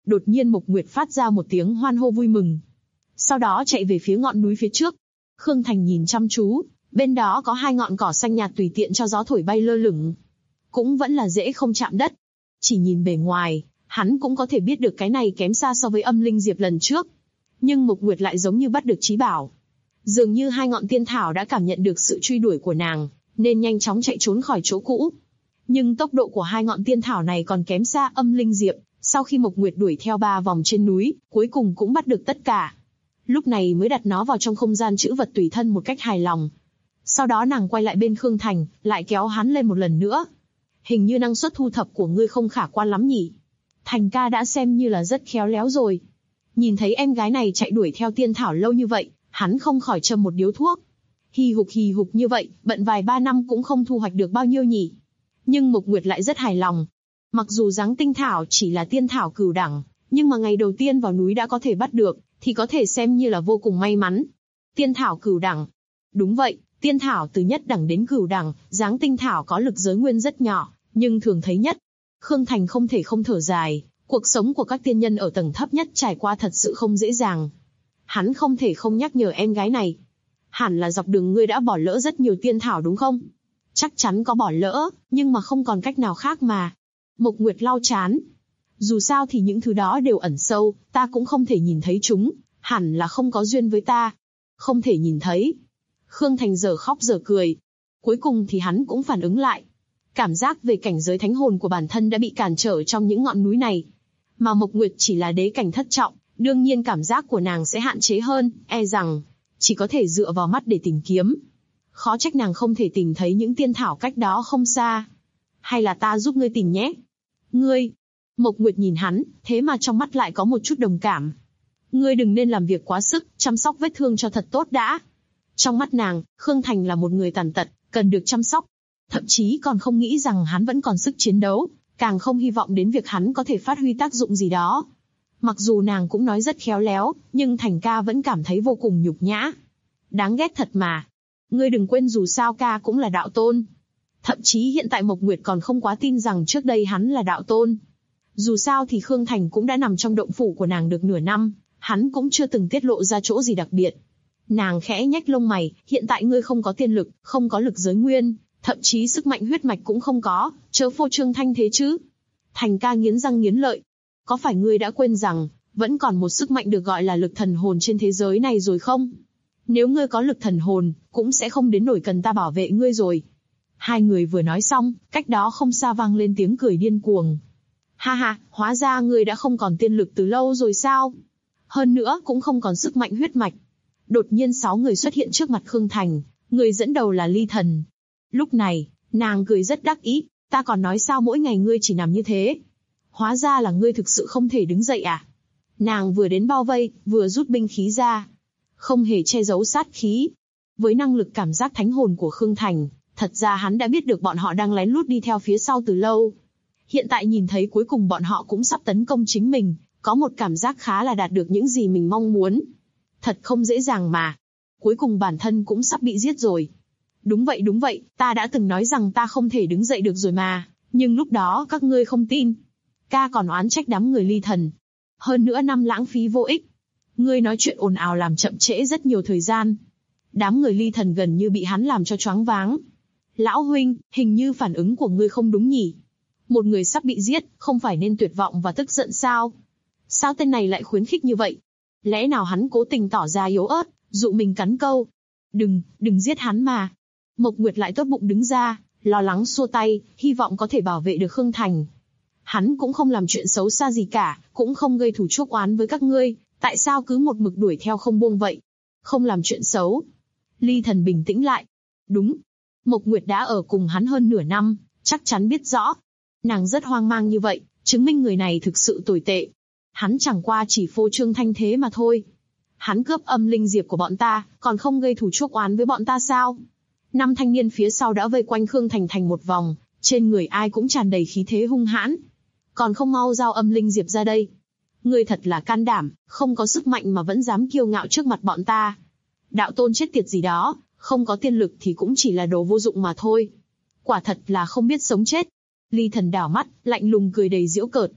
Đột nhiên Mộc Nguyệt phát ra một tiếng hoan hô vui mừng. Sau đó chạy về phía ngọn núi phía trước. Khương Thành nhìn chăm chú, bên đó có 2 ngọn cỏ xanh nhạt tùy tiện cho gió thổi bay lơ lửng. Cũng vẫn là dễ không chạm đất. Chỉ nhìn bề ngoài, hắn cũng có thể biết được cái này kém xa so với âm linh diệp lần trước. Nhưng Mộc Nguyệt lại giống như bắt được trí bảo. Dường như 2 ngọn tiên thảo đã cảm nhận được sự truy đuổi của nàng, nên nhanh chóng chạy trốn khỏi chỗ cũ. Nhưng tốc độ của 2 ngọn tiên thảo này còn kém xa âm linh diệp. Sau khi Mộc Nguyệt đuổi theo 3 vòng trên núi, cuối cùng cũng bắt được tất cả. Lúc này mới đặt nó vào trong không gian trữ vật tùy thân một cách hài lòng. Sau đó nàng quay lại bên Khương Thành, lại kéo hắn lên một lần nữa. Hình như năng suất thu thập của ngươi không khả quan lắm nhỉ. Thành ca đã xem như là rất khéo léo rồi. Nhìn thấy em gái này chạy đuổi theo tiên thảo lâu như vậy, hắn không khỏi châm một điếu thuốc. Hì hục như vậy, bận vài 3 năm cũng không thu hoạch được bao nhiêu nhỉ. Nhưng Mộc Nguyệt lại rất hài lòng. Mặc dù giáng tinh thảo chỉ là tiên thảo cửu đẳng, nhưng mà ngày đầu tiên vào núi đã có thể bắt được, thì có thể xem như là vô cùng may mắn. Tiên thảo cửu đẳng. Đúng vậy, tiên thảo từ nhất đẳng đến cửu đẳng, giáng tinh thảo có lực giới nguyên rất nhỏ, nhưng thường thấy nhất. Khương Thành không thể không thở dài, cuộc sống của các tiên nhân ở tầng thấp nhất trải qua thật sự không dễ dàng. Hắn không thể không nhắc nhở em gái này. Hẳn là dọc đường ngươi đã bỏ lỡ rất nhiều tiên thảo đúng không? Chắc chắn có bỏ lỡ, nhưng mà không còn cách nào khác mà. Mộc Nguyệt lau chán. Dù sao thì những thứ đó đều ẩn sâu, ta cũng không thể nhìn thấy chúng, hẳn là không có duyên với ta. Không thể nhìn thấy. Khương Thành giờ khóc giờ cười. Cuối cùng thì hắn cũng phản ứng lại. Cảm giác về cảnh giới thánh hồn của bản thân đã bị cản trở trong những ngọn núi này. Mà Mộc Nguyệt chỉ là đế cảnh thất trọng, đương nhiên cảm giác của nàng sẽ hạn chế hơn, e rằng chỉ có thể dựa vào mắt để tìm kiếm. Khó trách nàng không thể tìm thấy những tiên thảo cách đó không xa. Hay là ta giúp ngươi tìm nhé? Ngươi? Mộc Nguyệt nhìn hắn, thế mà trong mắt lại có một chút đồng cảm. Ngươi đừng nên làm việc quá sức, chăm sóc vết thương cho thật tốt đã. Trong mắt nàng, Khương Thành là một người tàn tật, cần được chăm sóc. Thậm chí còn không nghĩ rằng hắn vẫn còn sức chiến đấu, càng không hy vọng đến việc hắn có thể phát huy tác dụng gì đó. Mặc dù nàng cũng nói rất khéo léo, nhưng Thành ca vẫn cảm thấy vô cùng nhục nhã. Đáng ghét thật mà. Ngươi đừng quên dù sao ca cũng là đạo tôn. Thậm chí hiện tại Mộc Nguyệt còn không quá tin rằng trước đây hắn là đạo tôn. Dù sao thì Khương Thành cũng đã nằm trong động phủ của nàng được nửa năm, hắn cũng chưa từng tiết lộ ra chỗ gì đặc biệt. Nàng khẽ nhếch lông mày, hiện tại ngươi không có tiên lực, không có lực giới nguyên, thậm chí sức mạnh huyết mạch cũng không có, chớ phô trương thanh thế chứ. Thành ca nghiến răng nghiến lợi. Có phải ngươi đã quên rằng, vẫn còn một sức mạnh được gọi là lực thần hồn trên thế giới này rồi không? Nếu ngươi có lực thần hồn, cũng sẽ không đến nỗi cần ta bảo vệ ngươi rồi. Hai người vừa nói xong, cách đó không xa vang lên tiếng cười điên cuồng. Ha ha, hóa ra ngươi đã không còn tiên lực từ lâu rồi sao? Hơn nữa cũng không còn sức mạnh huyết mạch. Đột nhiên 6 người xuất hiện trước mặt Khương Thành, người dẫn đầu là Ly Thần. Lúc này, nàng cười rất đắc ý, ta còn nói sao mỗi ngày ngươi chỉ nằm như thế. Hóa ra là ngươi thực sự không thể đứng dậy à? Nàng vừa đến bao vây, vừa rút binh khí ra. Không hề che giấu sát khí. Với năng lực cảm giác thánh hồn của Khương Thành, thật ra hắn đã biết được bọn họ đang lén lút đi theo phía sau từ lâu. Hiện tại nhìn thấy cuối cùng bọn họ cũng sắp tấn công chính mình, có một cảm giác khá là đạt được những gì mình mong muốn. Thật không dễ dàng mà. Cuối cùng bản thân cũng sắp bị giết rồi. Đúng vậy, ta đã từng nói rằng ta không thể đứng dậy được rồi mà, nhưng lúc đó các ngươi không tin. Ca còn oán trách đám người Ly Thần. Hơn nữa năm lãng phí vô ích. Ngươi nói chuyện ồn ào làm chậm trễ rất nhiều thời gian. Đám người Ly Thần gần như bị hắn làm cho choáng váng. Lão huynh, hình như phản ứng của ngươi không đúng nhỉ? Một người sắp bị giết, không phải nên tuyệt vọng và tức giận sao? Sao tên này lại khuyến khích như vậy? Lẽ nào hắn cố tình tỏ ra yếu ớt, dụ mình cắn câu? Đừng giết hắn mà. Mộc Nguyệt lại tốt bụng đứng ra, lo lắng xua tay, hy vọng có thể bảo vệ được Khương Thành. Hắn cũng không làm chuyện xấu xa gì cả, cũng không gây thù chuốc oán với các ngươi, tại sao cứ một mực đuổi theo không buông vậy? Không làm chuyện xấu. Ly Thần bình tĩnh lại. Đúng. Mộc Nguyệt đã ở cùng hắn hơn nửa năm, chắc chắn biết rõ. Nàng rất hoang mang như vậy, chứng minh người này thực sự tồi tệ. Hắn chẳng qua chỉ phô trương thanh thế mà thôi. Hắn cướp âm linh diệp của bọn ta, còn không gây thù chuốc oán với bọn ta sao? 5 thanh niên phía sau đã vây quanh Khương Thành thành một vòng, trên người ai cũng tràn đầy khí thế hung hãn. Còn không mau giao âm linh diệp ra đây. Ngươi thật là can đảm, không có sức mạnh mà vẫn dám kiêu ngạo trước mặt bọn ta. Đạo tôn chết tiệt gì đó, không có tiên lực thì cũng chỉ là đồ vô dụng mà thôi. Quả thật là không biết sống chết. Ly Thần đảo mắt, lạnh lùng cười đầy giễu cợt.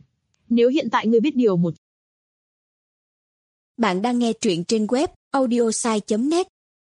Nếu hiện tại ngươi biết điều một Bạn đang nghe truyện trên web audiosai.net.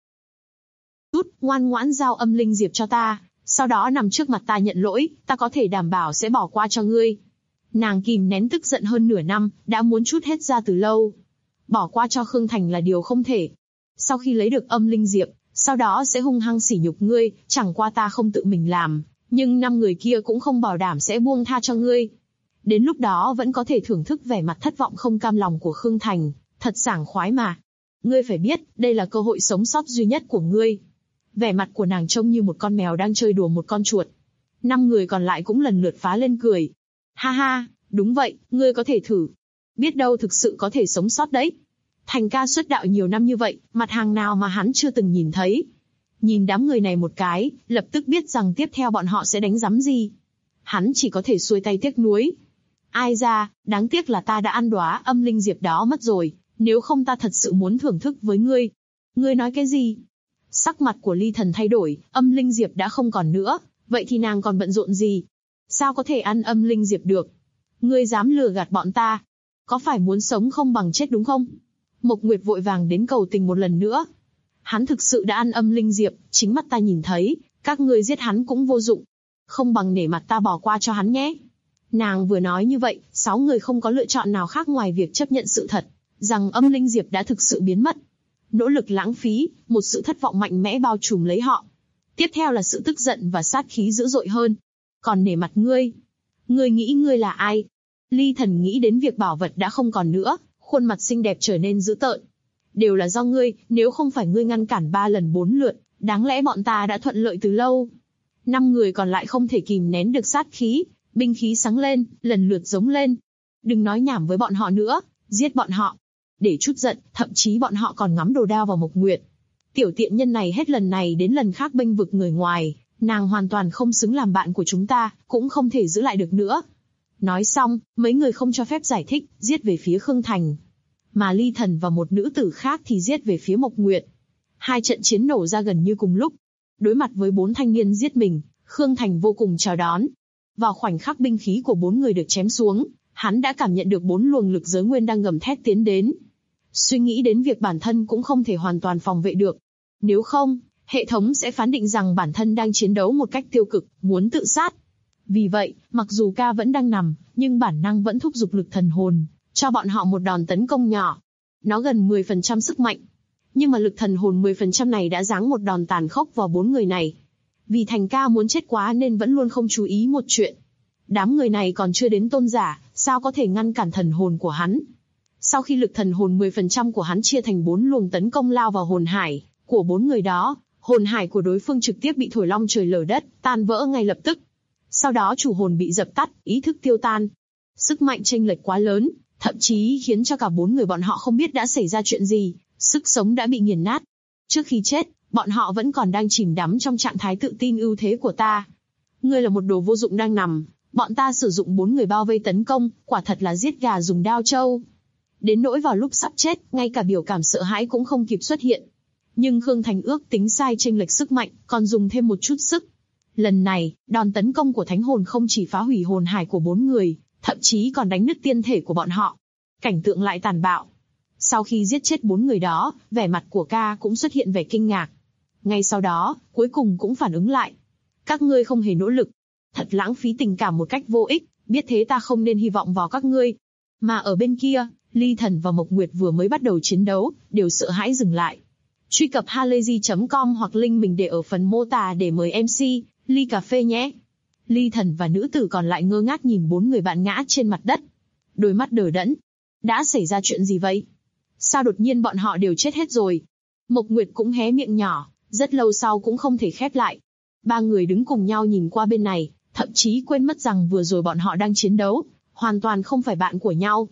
chút, ngoan ngoãn giao âm linh diệp cho ta, sau đó nằm trước mặt ta nhận lỗi, ta có thể đảm bảo sẽ bỏ qua cho ngươi. Nàng kìm nén tức giận hơn nửa năm, đã muốn trút hết ra từ lâu. Bỏ qua cho Khương Thành là điều không thể. Sau khi lấy được âm linh diệp, sau đó sẽ hung hăng sỉ nhục ngươi, chẳng qua ta không tự mình làm, nhưng 5 người kia cũng không bảo đảm sẽ buông tha cho ngươi. Đến lúc đó vẫn có thể thưởng thức vẻ mặt thất vọng không cam lòng của Khương Thành, thật sảng khoái mà. Ngươi phải biết, đây là cơ hội sống sót duy nhất của ngươi. Vẻ mặt của nàng trông như một con mèo đang chơi đùa một con chuột. 5 người còn lại cũng lần lượt phá lên cười. Ha ha, đúng vậy, ngươi có thể thử. Biết đâu thực sự có thể sống sót đấy. Thành ca xuất đạo nhiều năm như vậy, mặt hàng nào mà hắn chưa từng nhìn thấy. Nhìn đám người này một cái, lập tức biết rằng tiếp theo bọn họ sẽ đánh giấm gì. Hắn chỉ có thể xuôi tay tiếc nuối. Ai ra, đáng tiếc là ta đã ăn đóa âm linh diệp đó mất rồi, nếu không ta thật sự muốn thưởng thức với ngươi. Ngươi nói cái gì? Sắc mặt của Ly Thần thay đổi, âm linh diệp đã không còn nữa, vậy thì nàng còn bận rộn gì? Sao có thể ăn âm linh diệp được? Ngươi dám lừa gạt bọn ta? Có phải muốn sống không bằng chết đúng không? Mộc Nguyệt vội vàng đến cầu tình một lần nữa. Hắn thực sự đã ăn âm linh diệp, chính mắt ta nhìn thấy, các ngươi giết hắn cũng vô dụng. Không bằng nể mặt ta bỏ qua cho hắn nhé. Nàng vừa nói như vậy, 6 người không có lựa chọn nào khác ngoài việc chấp nhận sự thật, rằng âm linh diệp đã thực sự biến mất. Nỗ lực lãng phí, một sự thất vọng mạnh mẽ bao trùm lấy họ. Tiếp theo là sự tức giận và sát khí dữ dội hơn. Còn nể mặt ngươi nghĩ ngươi là ai? Ly Thần nghĩ đến việc bảo vật đã không còn nữa, khuôn mặt xinh đẹp trở nên dữ tợn. Đều là do ngươi, nếu không phải ngươi ngăn cản 3 lần 4 lượt, đáng lẽ bọn ta đã thuận lợi từ lâu. 5 người còn lại không thể kìm nén được sát khí, binh khí sáng lên, lần lượt giống lên. Đừng nói nhảm với bọn họ nữa, giết bọn họ. Để chút giận, thậm chí bọn họ còn ngắm đồ đao vào Mộc Nguyệt. Tiểu tiện nhân này hết lần này đến lần khác bênh vực người ngoài, nàng hoàn toàn không xứng làm bạn của chúng ta, cũng không thể giữ lại được nữa. Nói xong, mấy người không cho phép giải thích, giết về phía Khương Thành. Mà Ly Thần và một nữ tử khác thì giết về phía Mộc Nguyệt. 2 trận chiến nổ ra gần như cùng lúc. Đối mặt với 4 thanh niên giết mình, Khương Thành vô cùng chào đón. Vào khoảnh khắc binh khí của 4 người được chém xuống, hắn đã cảm nhận được 4 luồng lực giới nguyên đang gầm thét tiến đến. Suy nghĩ đến việc bản thân cũng không thể hoàn toàn phòng vệ được. Nếu không, hệ thống sẽ phán định rằng bản thân đang chiến đấu một cách tiêu cực, muốn tự sát. Vì vậy, mặc dù ca vẫn đang nằm, nhưng bản năng vẫn thúc giục lực thần hồn, cho bọn họ một đòn tấn công nhỏ. Nó gần 10% sức mạnh. Nhưng mà lực thần hồn 10% này đã giáng một đòn tàn khốc vào 4 người này. Vì Thành ca muốn chết quá nên vẫn luôn không chú ý một chuyện. Đám người này còn chưa đến tôn giả, sao có thể ngăn cản thần hồn của hắn? Sau khi lực thần hồn 10% của hắn chia thành 4 luồng tấn công lao vào hồn hải của 4 người đó, hồn hải của đối phương trực tiếp bị thổi long trời lở đất, tan vỡ ngay lập tức. Sau đó chủ hồn bị dập tắt, ý thức tiêu tan. Sức mạnh chênh lệch quá lớn, thậm chí khiến cho cả 4 người bọn họ không biết đã xảy ra chuyện gì, sức sống đã bị nghiền nát. Trước khi chết, bọn họ vẫn còn đang chìm đắm trong trạng thái tự tin ưu thế của ta. Ngươi là một đồ vô dụng đang nằm, bọn ta sử dụng 4 người bao vây tấn công, quả thật là giết gà dùng đao trâu. Đến nỗi vào lúc sắp chết, ngay cả biểu cảm sợ hãi cũng không kịp xuất hiện. Nhưng Khương Thành ước tính sai chênh lệch sức mạnh, còn dùng thêm một chút sức. Lần này, đòn tấn công của thánh hồn không chỉ phá hủy hồn hải của 4 người, thậm chí còn đánh nứt tiên thể của bọn họ. Cảnh tượng lại tàn bạo. Sau khi giết chết 4 người đó, vẻ mặt của ca cũng xuất hiện vẻ kinh ngạc. Ngay sau đó, cuối cùng cũng phản ứng lại. Các ngươi không hề nỗ lực. Thật lãng phí tình cảm một cách vô ích, biết thế ta không nên hy vọng vào các ngươi. Mà ở bên kia, Ly Thần và Mộc Nguyệt vừa mới bắt đầu chiến đấu, đều sợ hãi dừng lại. Truy cập halayzi.com hoặc link mình để ở phần mô tả để mời MC, ly cà phê nhé. Ly Thần và nữ tử còn lại ngơ ngác nhìn 4 người bạn ngã trên mặt đất. Đôi mắt đờ đẫn. Đã xảy ra chuyện gì vậy? Sao đột nhiên bọn họ đều chết hết rồi? Mộc Nguyệt cũng hé miệng nhỏ, rất lâu sau cũng không thể khép lại. 3 người đứng cùng nhau nhìn qua bên này, thậm chí quên mất rằng vừa rồi bọn họ đang chiến đấu, hoàn toàn không phải bạn của nhau.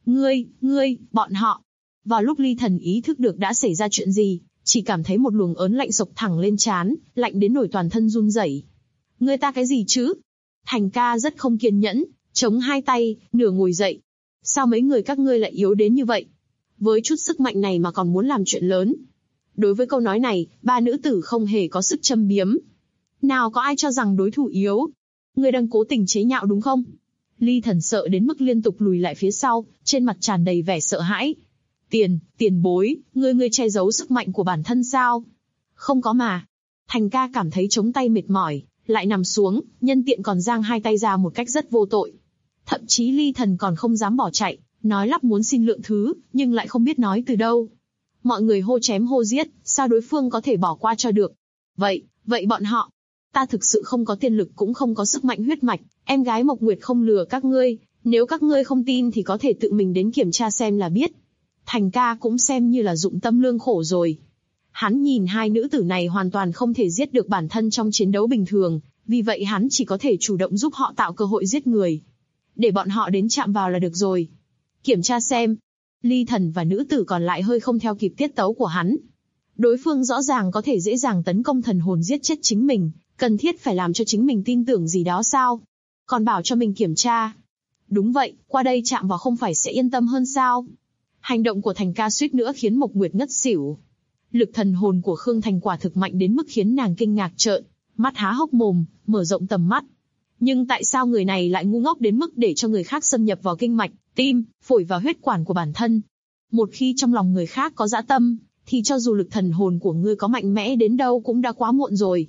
Ngươi, bọn họ. Vào lúc Ly Thần ý thức được đã xảy ra chuyện gì, chỉ cảm thấy một luồng ớn lạnh xộc thẳng lên trán, lạnh đến nổi toàn thân run rẩy. Ngươi ta cái gì chứ? Thành ca rất không kiên nhẫn, chống 2 tay, nửa ngồi dậy. Sao mấy người các ngươi lại yếu đến như vậy? Với chút sức mạnh này mà còn muốn làm chuyện lớn. Đối với câu nói này, 3 nữ tử không hề có sức châm biếm. Nào có ai cho rằng đối thủ yếu? Ngươi đang cố tình chế nhạo đúng không? Ly Thần sợ đến mức liên tục lùi lại phía sau, trên mặt tràn đầy vẻ sợ hãi. Tiền bối, ngươi che giấu sức mạnh của bản thân sao? Không có mà. Thành ca cảm thấy chống tay mệt mỏi, lại nằm xuống, nhân tiện còn giang hai tay ra một cách rất vô tội. Thậm chí Ly Thần còn không dám bỏ chạy, nói lắp muốn xin lượng thứ, nhưng lại không biết nói từ đâu. Mọi người hô chém hô giết, sao đối phương có thể bỏ qua cho được? Vậy bọn họ, ta thực sự không có tiên lực cũng không có sức mạnh huyết mạch, em gái Mộc Nguyệt không lừa các ngươi, nếu các ngươi không tin thì có thể tự mình đến kiểm tra xem là biết. Thành ca cũng xem như là dụng tâm lương khổ rồi. Hắn nhìn hai nữ tử này hoàn toàn không thể giết được bản thân trong chiến đấu bình thường, vì vậy hắn chỉ có thể chủ động giúp họ tạo cơ hội giết người. Để bọn họ đến chạm vào là được rồi. Kiểm tra xem. Ly Thần và nữ tử còn lại hơi không theo kịp tiết tấu của hắn. Đối phương rõ ràng có thể dễ dàng tấn công thần hồn giết chết chính mình, cần thiết phải làm cho chính mình tin tưởng gì đó sao? Còn bảo cho mình kiểm tra. Đúng vậy, qua đây chạm vào không phải sẽ yên tâm hơn sao? Hành động của Thành ca suýt nữa khiến Mộc Nguyệt ngất xỉu. Lực thần hồn của Khương Thành quả thực mạnh đến mức khiến nàng kinh ngạc trợn mắt há hốc mồm, mở rộng tầm mắt. Nhưng tại sao người này lại ngu ngốc đến mức để cho người khác xâm nhập vào kinh mạch, tim, phổi và huyết quản của bản thân? Một khi trong lòng người khác có dã tâm, thì cho dù lực thần hồn của ngươi có mạnh mẽ đến đâu cũng đã quá muộn rồi.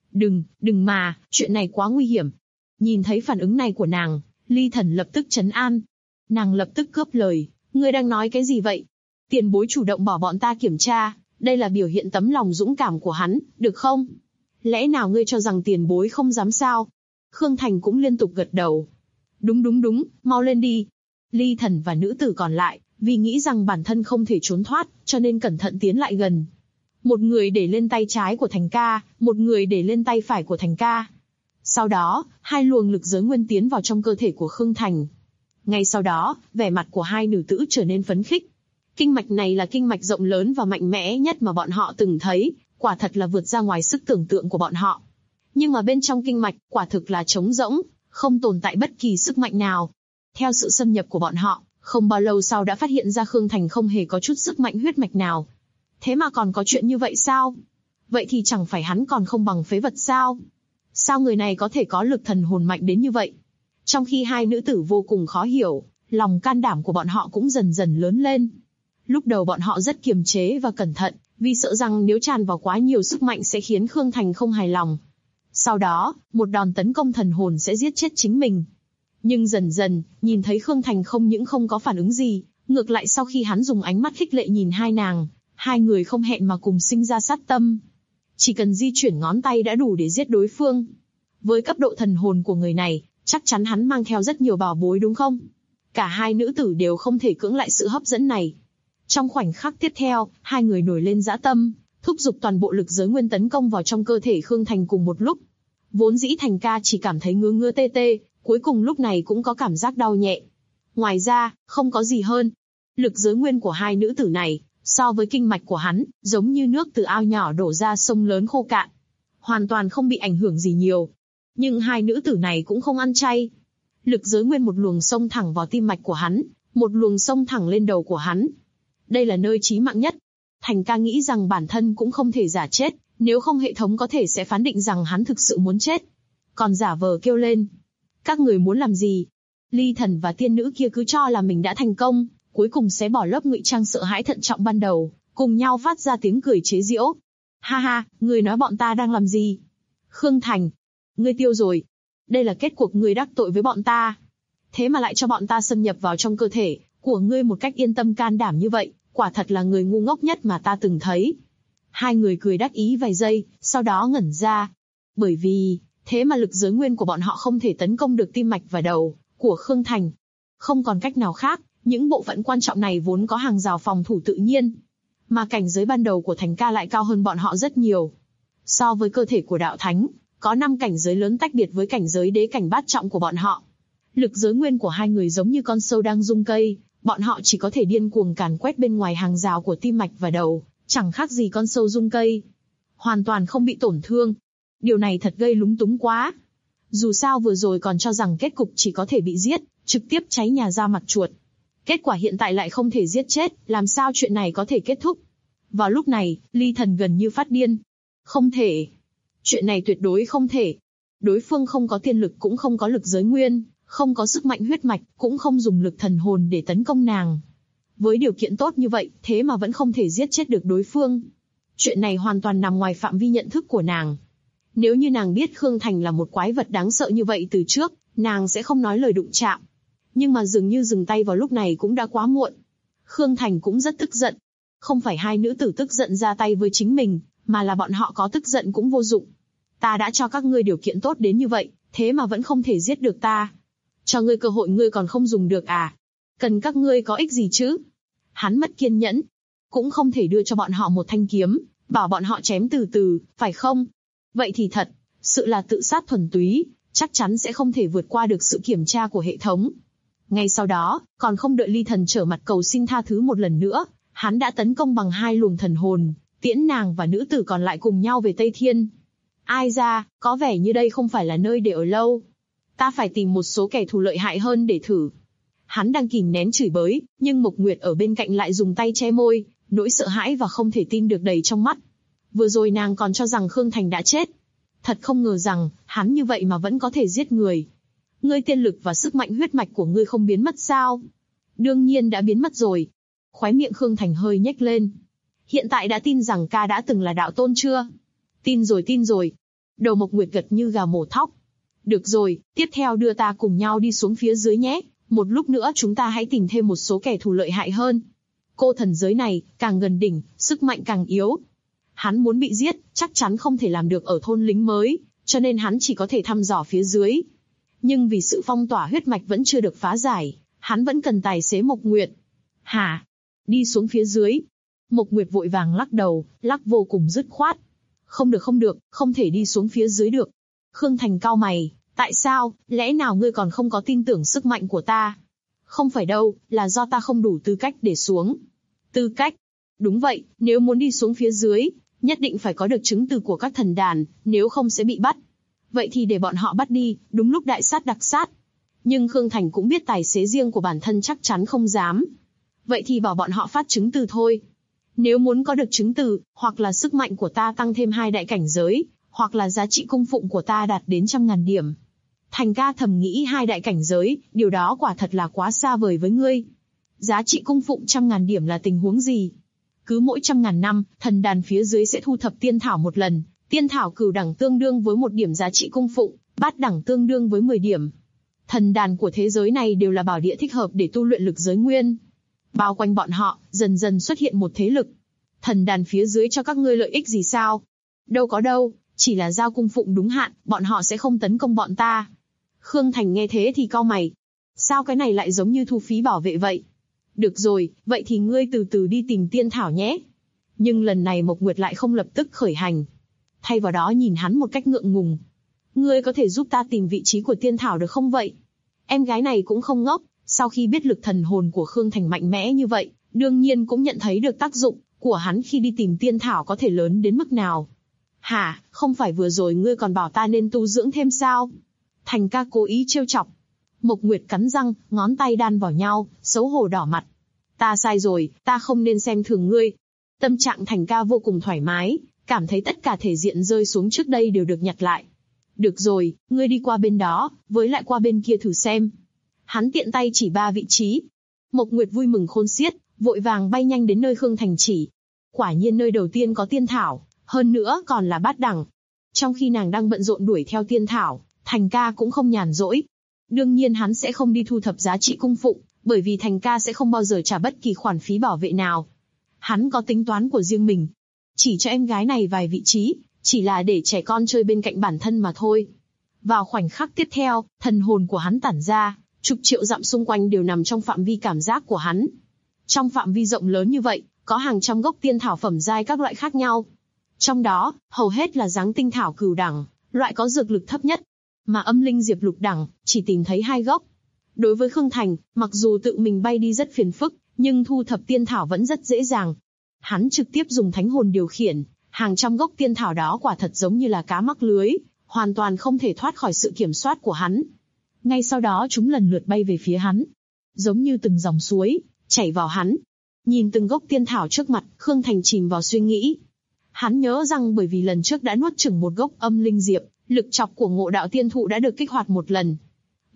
Đừng mà, chuyện này quá nguy hiểm. Nhìn thấy phản ứng này của nàng, Ly Thần lập tức trấn an. Nàng lập tức cướp lời, ngươi đang nói cái gì vậy? Tiền bối chủ động bỏ bọn ta kiểm tra, đây là biểu hiện tấm lòng dũng cảm của hắn, được không? Lẽ nào ngươi cho rằng tiền bối không dám sao? Khương Thành cũng liên tục gật đầu. Đúng, mau lên đi. Ly Thần và nữ tử còn lại, vì nghĩ rằng bản thân không thể trốn thoát, cho nên cẩn thận tiến lại gần. Một người để lên tay trái của Thành ca, một người để lên tay phải của Thành ca. Sau đó, hai luồng lực giới nguyên tiến vào trong cơ thể của Khương Thành. Ngay sau đó, vẻ mặt của hai nữ tử trở nên phấn khích. Kinh mạch này là kinh mạch rộng lớn và mạnh mẽ nhất mà bọn họ từng thấy, quả thật là vượt ra ngoài sức tưởng tượng của bọn họ. Nhưng mà bên trong kinh mạch, quả thực là trống rỗng, không tồn tại bất kỳ sức mạnh nào. Theo sự xâm nhập của bọn họ, không bao lâu sau đã phát hiện ra Khương Thành không hề có chút sức mạnh huyết mạch nào. Thế mà còn có chuyện như vậy sao? Vậy thì chẳng phải hắn còn không bằng phế vật sao? Sao người này có thể có lực thần hồn mạnh đến như vậy? Trong khi hai nữ tử vô cùng khó hiểu, lòng can đảm của bọn họ cũng dần dần lớn lên. Lúc đầu bọn họ rất kiềm chế và cẩn thận, vì sợ rằng nếu tràn vào quá nhiều sức mạnh sẽ khiến Khương Thành không hài lòng. Sau đó, một đòn tấn công thần hồn sẽ giết chết chính mình. Nhưng dần dần, nhìn thấy Khương Thành không những không có phản ứng gì, ngược lại sau khi hắn dùng ánh mắt khích lệ nhìn hai nàng, hai người không hẹn mà cùng sinh ra sát tâm. Chỉ cần di chuyển ngón tay đã đủ để giết đối phương. Với cấp độ thần hồn của người này, chắc chắn hắn mang theo rất nhiều bảo bối đúng không? Cả hai nữ tử đều không thể cưỡng lại sự hấp dẫn này. Trong khoảnh khắc tiếp theo, hai người nổi lên dã tâm, thúc giục toàn bộ lực giới nguyên tấn công vào trong cơ thể Khương Thành cùng một lúc. Vốn dĩ Thành ca chỉ cảm thấy ngứa tê tê, cuối cùng lúc này cũng có cảm giác đau nhẹ. Ngoài ra, không có gì hơn. Lực giới nguyên của hai nữ tử này, so với kinh mạch của hắn, giống như nước từ ao nhỏ đổ ra sông lớn khô cạn. Hoàn toàn không bị ảnh hưởng gì nhiều. Nhưng hai nữ tử này cũng không ăn chay. Lực giới nguyên một luồng xông thẳng vào tim mạch của hắn, một luồng xông thẳng lên đầu của hắn. Đây là nơi chí mạng nhất. Thành ca nghĩ rằng bản thân cũng không thể giả chết, nếu không hệ thống có thể sẽ phán định rằng hắn thực sự muốn chết. Còn giả vờ kêu lên. Các người muốn làm gì? Ly Thần và tiên nữ kia cứ cho là mình đã thành công, cuối cùng sẽ bỏ lớp ngụy trang sợ hãi thận trọng ban đầu, cùng nhau phát ra tiếng cười chế giễu. Ha ha, người nói bọn ta đang làm gì? Khương Thành, ngươi tiêu rồi. Đây là kết cuộc ngươi đắc tội với bọn ta. Thế mà lại cho bọn ta xâm nhập vào trong cơ thể của ngươi một cách yên tâm can đảm như vậy, quả thật là người ngu ngốc nhất mà ta từng thấy. Hai người cười đắc ý vài giây, sau đó ngẩn ra. Bởi vì, thế mà lực giới nguyên của bọn họ không thể tấn công được tim mạch và đầu của Khương Thành. Không còn cách nào khác, những bộ phận quan trọng này vốn có hàng rào phòng thủ tự nhiên. Mà cảnh giới ban đầu của Thành ca lại cao hơn bọn họ rất nhiều. So với cơ thể của đạo thánh, có 5 cảnh giới lớn tách biệt với cảnh giới đế cảnh bát trọng của bọn họ. Lực giới nguyên của hai người giống như con sâu đang rung cây, bọn họ chỉ có thể điên cuồng càn quét bên ngoài hàng rào của tim mạch và đầu, chẳng khác gì con sâu rung cây. Hoàn toàn không bị tổn thương. Điều này thật gây lúng túng quá. Dù sao vừa rồi còn cho rằng kết cục chỉ có thể bị giết, trực tiếp cháy nhà ra mặt chuột. Kết quả hiện tại lại không thể giết chết, làm sao chuyện này có thể kết thúc? Vào lúc này, Ly Thần gần như phát điên. Không thể. Chuyện này tuyệt đối không thể. Đối phương không có tiên lực cũng không có lực giới nguyên, Không có sức mạnh huyết mạch, cũng không dùng lực thần hồn để tấn công nàng. Với điều kiện tốt như vậy, thế mà vẫn không thể giết chết được đối phương. Chuyện này hoàn toàn nằm ngoài phạm vi nhận thức của nàng. Nếu như nàng biết Khương Thành là một quái vật đáng sợ như vậy từ trước, nàng sẽ không nói lời đụng chạm. Nhưng mà dường như dừng tay vào lúc này cũng đã quá muộn. Khương Thành cũng rất tức giận. Không phải hai nữ tử tức giận ra tay với chính mình, mà là bọn họ có tức giận cũng vô dụng. Ta đã cho các ngươi điều kiện tốt đến như vậy, thế mà vẫn không thể giết được ta. Cho ngươi cơ hội ngươi còn không dùng được à? Cần các ngươi có ích gì chứ? Hắn mất kiên nhẫn. Cũng không thể đưa cho bọn họ một thanh kiếm, bảo bọn họ chém từ từ, phải không? Vậy thì thật, sự là tự sát thuần túy, chắc chắn sẽ không thể vượt qua được sự kiểm tra của hệ thống. Ngay sau đó, còn không đợi Ly Thần trở mặt cầu xin tha thứ một lần nữa, hắn đã tấn công bằng 2 luồng thần hồn, tiễn nàng và nữ tử còn lại cùng nhau về Tây Thiên. Ai ra, có vẻ như đây không phải là nơi để ở lâu. Ta phải tìm một số kẻ thù lợi hại hơn để thử. Hắn đang kìm nén chửi bới, nhưng Mộc Nguyệt ở bên cạnh lại dùng tay che môi, nỗi sợ hãi và không thể tin được đầy trong mắt. Vừa rồi nàng còn cho rằng Khương Thành đã chết. Thật không ngờ rằng, hắn như vậy mà vẫn có thể giết người. Ngươi tiên lực và sức mạnh huyết mạch của ngươi không biến mất sao? Đương nhiên đã biến mất rồi. Khóe miệng Khương Thành hơi nhếch lên. Hiện tại đã tin rằng ca đã từng là đạo tôn chưa? Tin rồi. Đầu Mộc Nguyệt gật như gà mổ thóc. Được rồi, tiếp theo đưa ta cùng nhau đi xuống phía dưới nhé. Một lúc nữa chúng ta hãy tìm thêm một số kẻ thù lợi hại hơn. Cô thần giới này, càng gần đỉnh, sức mạnh càng yếu. Hắn muốn bị giết, chắc chắn không thể làm được ở thôn lính mới, cho nên hắn chỉ có thể thăm dò phía dưới. Nhưng vì sự phong tỏa huyết mạch vẫn chưa được phá giải, hắn vẫn cần tài xế Mộc Nguyệt. Hả? Đi xuống phía dưới. Mộc Nguyệt vội vàng lắc đầu, lắc vô cùng dứt khoát. Không được, không thể đi xuống phía dưới được. Khương Thành cau mày, tại sao, lẽ nào ngươi còn không có tin tưởng sức mạnh của ta? Không phải đâu, là do ta không đủ tư cách để xuống. Tư cách? Đúng vậy, nếu muốn đi xuống phía dưới, nhất định phải có được chứng từ của các thần đàn, nếu không sẽ bị bắt. Vậy thì để bọn họ bắt đi, đúng lúc đại sát đặc sát. Nhưng Khương Thành cũng biết tài xế riêng của bản thân chắc chắn không dám. Vậy thì bảo bọn họ phát chứng từ thôi. Nếu muốn có được chứng từ, hoặc là sức mạnh của ta tăng thêm 2 đại cảnh giới, hoặc là giá trị cung phụng của ta đạt đến 100.000 điểm. Thành ca thầm nghĩ 2 đại cảnh giới, điều đó quả thật là quá xa vời với ngươi. Giá trị cung phụng 100.000 điểm là tình huống gì? Cứ mỗi 100.000 năm, thần đàn phía dưới sẽ thu thập tiên thảo một lần. Tiên thảo cửu đẳng tương đương với 1 điểm giá trị cung phụng, bát đẳng tương đương với 10 điểm. Thần đàn của thế giới này đều là bảo địa thích hợp để tu luyện lực giới nguyên. Bao quanh bọn họ, dần dần xuất hiện một thế lực. Thần đàn phía dưới cho các ngươi lợi ích gì sao? Đâu có đâu, chỉ là giao cung phụng đúng hạn, bọn họ sẽ không tấn công bọn ta. Khương Thành nghe thế thì cau mày. Sao cái này lại giống như thu phí bảo vệ vậy? Được rồi, vậy thì ngươi từ từ đi tìm tiên thảo nhé. Nhưng lần này Mộc Nguyệt lại không lập tức khởi hành. Thay vào đó nhìn hắn một cách ngượng ngùng. Ngươi có thể giúp ta tìm vị trí của tiên thảo được không vậy? Em gái này cũng không ngốc, sau khi biết lực thần hồn của Khương Thành mạnh mẽ như vậy, đương nhiên cũng nhận thấy được tác dụng của hắn khi đi tìm tiên thảo có thể lớn đến mức nào. Hả, không phải vừa rồi ngươi còn bảo ta nên tu dưỡng thêm sao? Thành ca cố ý trêu chọc. Mộc Nguyệt cắn răng, ngón tay đan vào nhau, xấu hổ đỏ mặt. Ta sai rồi, ta không nên xem thường ngươi. Tâm trạng Thành ca vô cùng thoải mái, cảm thấy tất cả thể diện rơi xuống trước đây đều được nhặt lại. Được rồi, ngươi đi qua bên đó, với lại qua bên kia thử xem. Hắn tiện tay chỉ 3 vị trí. Mộc Nguyệt vui mừng khôn xiết, vội vàng bay nhanh đến nơi Khương Thành chỉ. Quả nhiên nơi đầu tiên có tiên thảo, hơn nữa còn là bát đẳng. Trong khi nàng đang bận rộn đuổi theo tiên thảo, Thành ca cũng không nhàn rỗi. Đương nhiên hắn sẽ không đi thu thập giá trị cung phụng, bởi vì Thành ca sẽ không bao giờ trả bất kỳ khoản phí bảo vệ nào. Hắn có tính toán của riêng mình. Chỉ cho em gái này vài vị trí, chỉ là để trẻ con chơi bên cạnh bản thân mà thôi. Vào khoảnh khắc tiếp theo, thần hồn của hắn tản ra, chục triệu dặm xung quanh đều nằm trong phạm vi cảm giác của hắn. Trong phạm vi rộng lớn như vậy, có hàng trăm gốc tiên thảo phẩm giai các loại khác nhau. Trong đó, hầu hết là dáng tinh thảo cửu đẳng, loại có dược lực thấp nhất. Mà âm linh diệp lục đẳng, chỉ tìm thấy 2 gốc. Đối với Khương Thành, mặc dù tự mình bay đi rất phiền phức, nhưng thu thập tiên thảo vẫn rất dễ dàng. Hắn trực tiếp dùng thánh hồn điều khiển, hàng trăm gốc tiên thảo đó quả thật giống như là cá mắc lưới, hoàn toàn không thể thoát khỏi sự kiểm soát của hắn. Ngay sau đó chúng lần lượt bay về phía hắn, giống như từng dòng suối, chảy vào hắn. Nhìn từng gốc tiên thảo trước mặt, Khương Thành chìm vào suy nghĩ. Hắn nhớ rằng bởi vì lần trước đã nuốt chửng một gốc âm linh diệp, lực chọc của Ngộ Đạo Tiên Thụ đã được kích hoạt một lần.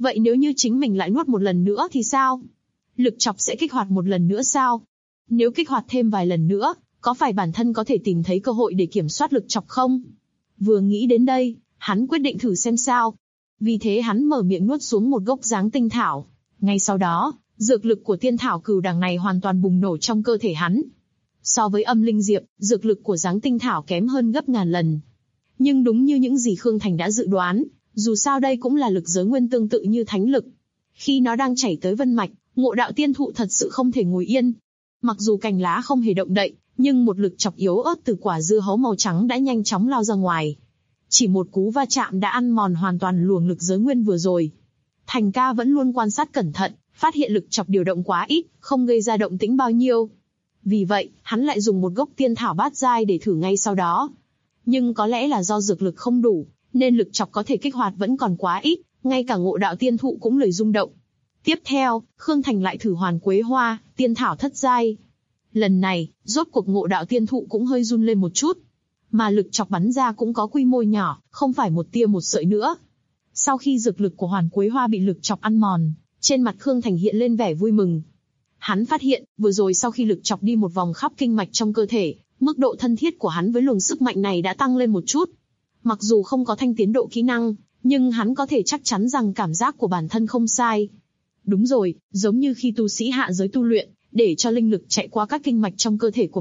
Vậy nếu như chính mình lại nuốt một lần nữa thì sao? Lực chọc sẽ kích hoạt một lần nữa sao? Nếu kích hoạt thêm vài lần nữa, có phải bản thân có thể tìm thấy cơ hội để kiểm soát lực chọc không? Vừa nghĩ đến đây, hắn quyết định thử xem sao. Vì thế hắn mở miệng nuốt xuống một gốc giáng tinh thảo. Ngay sau đó, dược lực của tiên thảo cửu đằng này hoàn toàn bùng nổ trong cơ thể hắn. So với âm linh diệp, dược lực của giáng tinh thảo kém hơn gấp ngàn lần. Nhưng đúng như những gì Khương Thành đã dự đoán, dù sao đây cũng là lực giới nguyên tương tự như thánh lực. Khi nó đang chảy tới vân mạch, Ngộ Đạo Tiên Thụ thật sự không thể ngồi yên. Mặc dù cành lá không hề động đậy, nhưng một lực chọc yếu ớt từ quả dưa hấu màu trắng đã nhanh chóng lao ra ngoài. Chỉ một cú va chạm đã ăn mòn hoàn toàn luồng lực giới nguyên vừa rồi. Thành ca vẫn luôn quan sát cẩn thận, phát hiện lực chọc điều động quá ít, không gây ra động tĩnh bao nhiêu. Vì vậy, hắn lại dùng một gốc tiên thảo bát giai để thử ngay sau đó. Nhưng có lẽ là do dược lực không đủ, nên lực chọc có thể kích hoạt vẫn còn quá ít, ngay cả Ngộ Đạo Tiên Thụ cũng lười rung động. Tiếp theo, Khương Thành lại thử Hoàn Quế Hoa, tiên thảo thất giai. Lần này, rốt cuộc Ngộ Đạo Tiên Thụ cũng hơi run lên một chút. Mà lực chọc bắn ra cũng có quy mô nhỏ, không phải một tia một sợi nữa. Sau khi dược lực của Hoàn Quế Hoa bị lực chọc ăn mòn, trên mặt Khương Thành hiện lên vẻ vui mừng. Hắn phát hiện, vừa rồi sau khi lực chọc đi một vòng khắp kinh mạch trong cơ thể, mức độ thân thiết của hắn với luồng sức mạnh này đã tăng lên một chút. Mặc dù không có thanh tiến độ kỹ năng, nhưng hắn có thể chắc chắn rằng cảm giác của bản thân không sai. Đúng rồi, giống như khi tu sĩ hạ giới tu luyện, để cho linh lực chạy qua các kinh mạch trong cơ thể của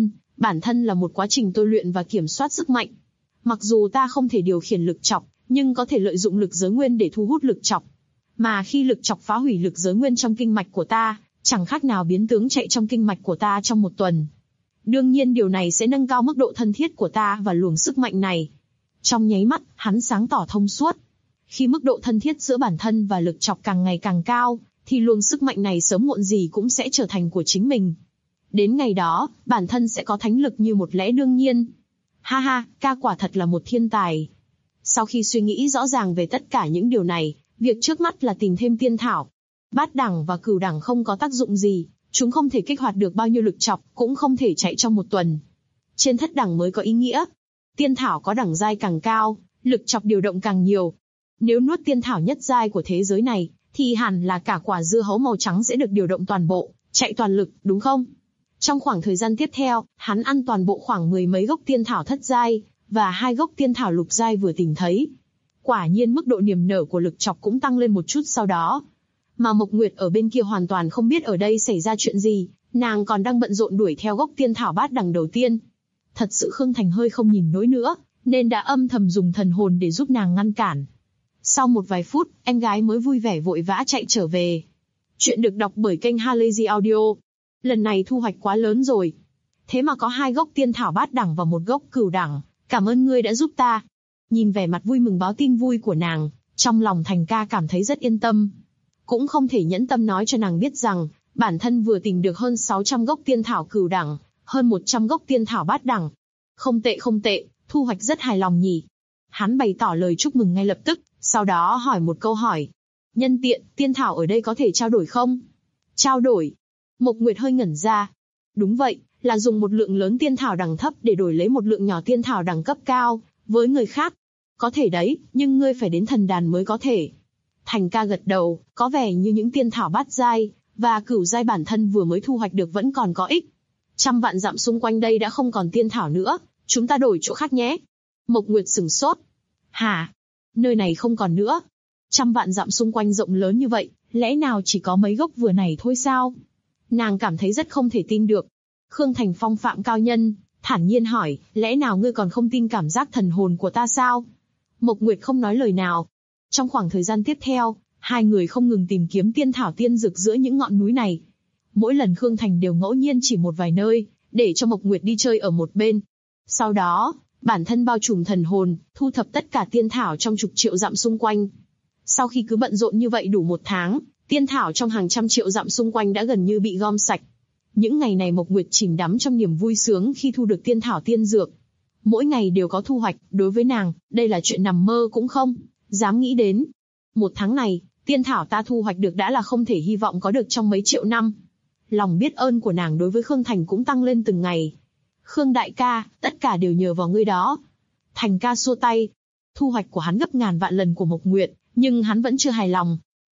bản thân là một quá trình tôi luyện và kiểm soát sức mạnh. Mặc dù ta không thể điều khiển lực chọc, nhưng có thể lợi dụng lực giới nguyên để thu hút lực chọc. Mà khi lực chọc phá hủy lực giới nguyên trong kinh mạch của ta, chẳng khác nào biến tướng chạy trong kinh mạch của ta trong một tuần. Đương nhiên điều này sẽ nâng cao mức độ thân thiết của ta và luồng sức mạnh này. Trong nháy mắt, hắn sáng tỏ thông suốt. Khi mức độ thân thiết giữa bản thân và lực chọc càng ngày càng cao, thì luồng sức mạnh này sớm muộn gì cũng sẽ trở thành của chính mình. Đến ngày đó, bản thân sẽ có thánh lực như một lẽ đương nhiên. Ha ha, ca quả thật là một thiên tài. Sau khi suy nghĩ rõ ràng về tất cả những điều này, việc trước mắt là tìm thêm tiên thảo. Bát đẳng và cửu đẳng không có tác dụng gì, chúng không thể kích hoạt được bao nhiêu lực chọc, cũng không thể chạy trong một tuần. Trên thất đẳng mới có ý nghĩa. Tiên thảo có đẳng giai càng cao, lực chọc điều động càng nhiều. Nếu nuốt tiên thảo nhất giai của thế giới này, thì hẳn là cả quả dưa hấu màu trắng sẽ được điều động toàn bộ, chạy toàn lực, đúng không? Trong khoảng thời gian tiếp theo, hắn ăn toàn bộ khoảng 10 mấy gốc tiên thảo thất giai, và 2 gốc tiên thảo lục giai vừa tìm thấy. Quả nhiên mức độ niềm nở của lực chọc cũng tăng lên một chút sau đó. Mà Mộc Nguyệt ở bên kia hoàn toàn không biết ở đây xảy ra chuyện gì, nàng còn đang bận rộn đuổi theo gốc tiên thảo bát đẳng đầu tiên. Thật sự Khương Thành hơi không nhìn nổi nữa, nên đã âm thầm dùng thần hồn để giúp nàng ngăn cản. Sau một vài phút, em gái mới vui vẻ vội vã chạy trở về. Chuyện được đọc bởi kênh Halazy Audio. Lần này thu hoạch quá lớn rồi. Thế mà có 2 gốc tiên thảo bát đẳng và 1 gốc cửu đẳng, cảm ơn ngươi đã giúp ta. Nhìn vẻ mặt vui mừng báo tin vui của nàng, trong lòng Thành ca cảm thấy rất yên tâm. Cũng không thể nhẫn tâm nói cho nàng biết rằng, bản thân vừa tìm được hơn 600 gốc tiên thảo cửu đẳng, hơn 100 gốc tiên thảo bát đẳng. Không tệ, thu hoạch rất hài lòng nhỉ. Hắn bày tỏ lời chúc mừng ngay lập tức, sau đó hỏi một câu hỏi. Nhân tiện, tiên thảo ở đây có thể trao đổi không? Trao đổi? Mộc Nguyệt hơi ngẩn ra. Đúng vậy, là dùng một lượng lớn tiên thảo đẳng thấp để đổi lấy một lượng nhỏ tiên thảo đẳng cấp cao, với người khác. Có thể đấy, nhưng ngươi phải đến thần đàn mới có thể. Thành ca gật đầu, có vẻ như những tiên thảo bát giai và cửu giai bản thân vừa mới thu hoạch được vẫn còn có ích. 100 vạn dặm xung quanh đây đã không còn tiên thảo nữa, chúng ta đổi chỗ khác nhé. Mộc Nguyệt sửng sốt. Hả? Nơi này không còn nữa. 100 vạn dặm xung quanh rộng lớn như vậy, lẽ nào chỉ có mấy gốc vừa này thôi sao? Nàng cảm thấy rất không thể tin được. Khương Thành phong phạm cao nhân, thản nhiên hỏi, lẽ nào ngươi còn không tin cảm giác thần hồn của ta sao? Mộc Nguyệt không nói lời nào. Trong khoảng thời gian tiếp theo, hai người không ngừng tìm kiếm tiên thảo tiên dược giữa những ngọn núi này. Mỗi lần Khương Thành đều ngẫu nhiên chỉ một vài nơi, để cho Mộc Nguyệt đi chơi ở một bên. Sau đó, bản thân bao trùm thần hồn, thu thập tất cả tiên thảo trong chục triệu dặm xung quanh. Sau khi cứ bận rộn như vậy đủ 1 tháng, tiên thảo trong hàng trăm triệu dặm xung quanh đã gần như bị gom sạch. Những ngày này Mộc Nguyệt chìm đắm trong niềm vui sướng khi thu được tiên thảo tiên dược. Mỗi ngày đều có thu hoạch, đối với nàng, đây là chuyện nằm mơ cũng không dám nghĩ đến. 1 tháng này, tiên thảo ta thu hoạch được đã là không thể hy vọng có được trong mấy triệu năm. Lòng biết ơn của nàng đối với Khương Thành cũng tăng lên từng ngày. Khương đại ca, tất cả đều nhờ vào ngươi đó. Thành ca xua tay. Thu hoạch của hắn gấp ngàn vạn lần của Mộc Nguyệt, nhưng hắn vẫn chưa hài lòng.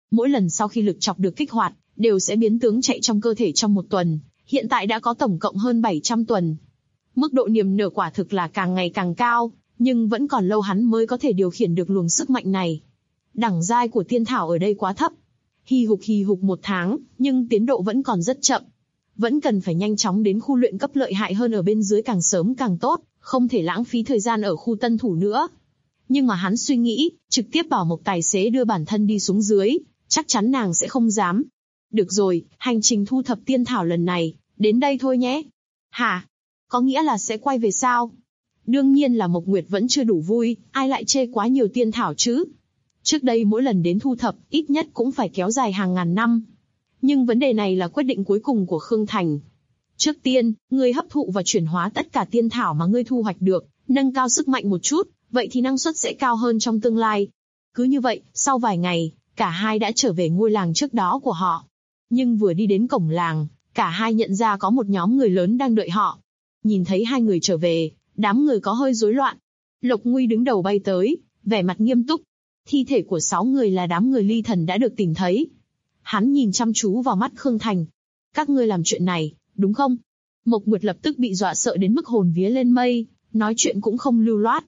Mỗi lần sau khi lực chọc được kích hoạt, đều sẽ biến tướng chạy trong cơ thể trong 1 tuần, hiện tại đã có tổng cộng hơn 700 tuần. Mức độ niềm nở quả thực là càng ngày càng cao, nhưng vẫn còn lâu hắn mới có thể điều khiển được luồng sức mạnh này. Đẳng giai của tiên thảo ở đây quá thấp. Hì hục 1 tháng, nhưng tiến độ vẫn còn rất chậm. Vẫn cần phải nhanh chóng đến khu luyện cấp lợi hại hơn ở bên dưới càng sớm càng tốt, không thể lãng phí thời gian ở khu tân thủ nữa. Nhưng mà hắn suy nghĩ, trực tiếp bảo một tài xế đưa bản thân đi xuống dưới, chắc chắn nàng sẽ không dám. Được rồi, hành trình thu thập tiên thảo lần này, đến đây thôi nhé. Hả? Có nghĩa là sẽ quay về sao? Đương nhiên là Mộc Nguyệt vẫn chưa đủ vui, ai lại chê quá nhiều tiên thảo chứ? Trước đây mỗi lần đến thu thập, ít nhất cũng phải kéo dài hàng ngàn năm. Nhưng vấn đề này là quyết định cuối cùng của Khương Thành. Trước tiên, ngươi hấp thụ và chuyển hóa tất cả tiên thảo mà ngươi thu hoạch được, nâng cao sức mạnh một chút, vậy thì năng suất sẽ cao hơn trong tương lai. Cứ như vậy, sau vài ngày, cả hai đã trở về ngôi làng trước đó của họ. Nhưng vừa đi đến cổng làng, cả hai nhận ra có một nhóm người lớn đang đợi họ. Nhìn thấy hai người trở về, đám người có hơi rối loạn. Lộc Nguy đứng đầu bay tới, vẻ mặt nghiêm túc. Thi thể của 6 người là đám người ly thần đã được tìm thấy. Hắn nhìn chăm chú vào mắt Khương Thành. Các ngươi làm chuyện này, đúng không? Mộc Nguyệt lập tức bị dọa sợ đến mức hồn vía lên mây, nói chuyện cũng không lưu loát.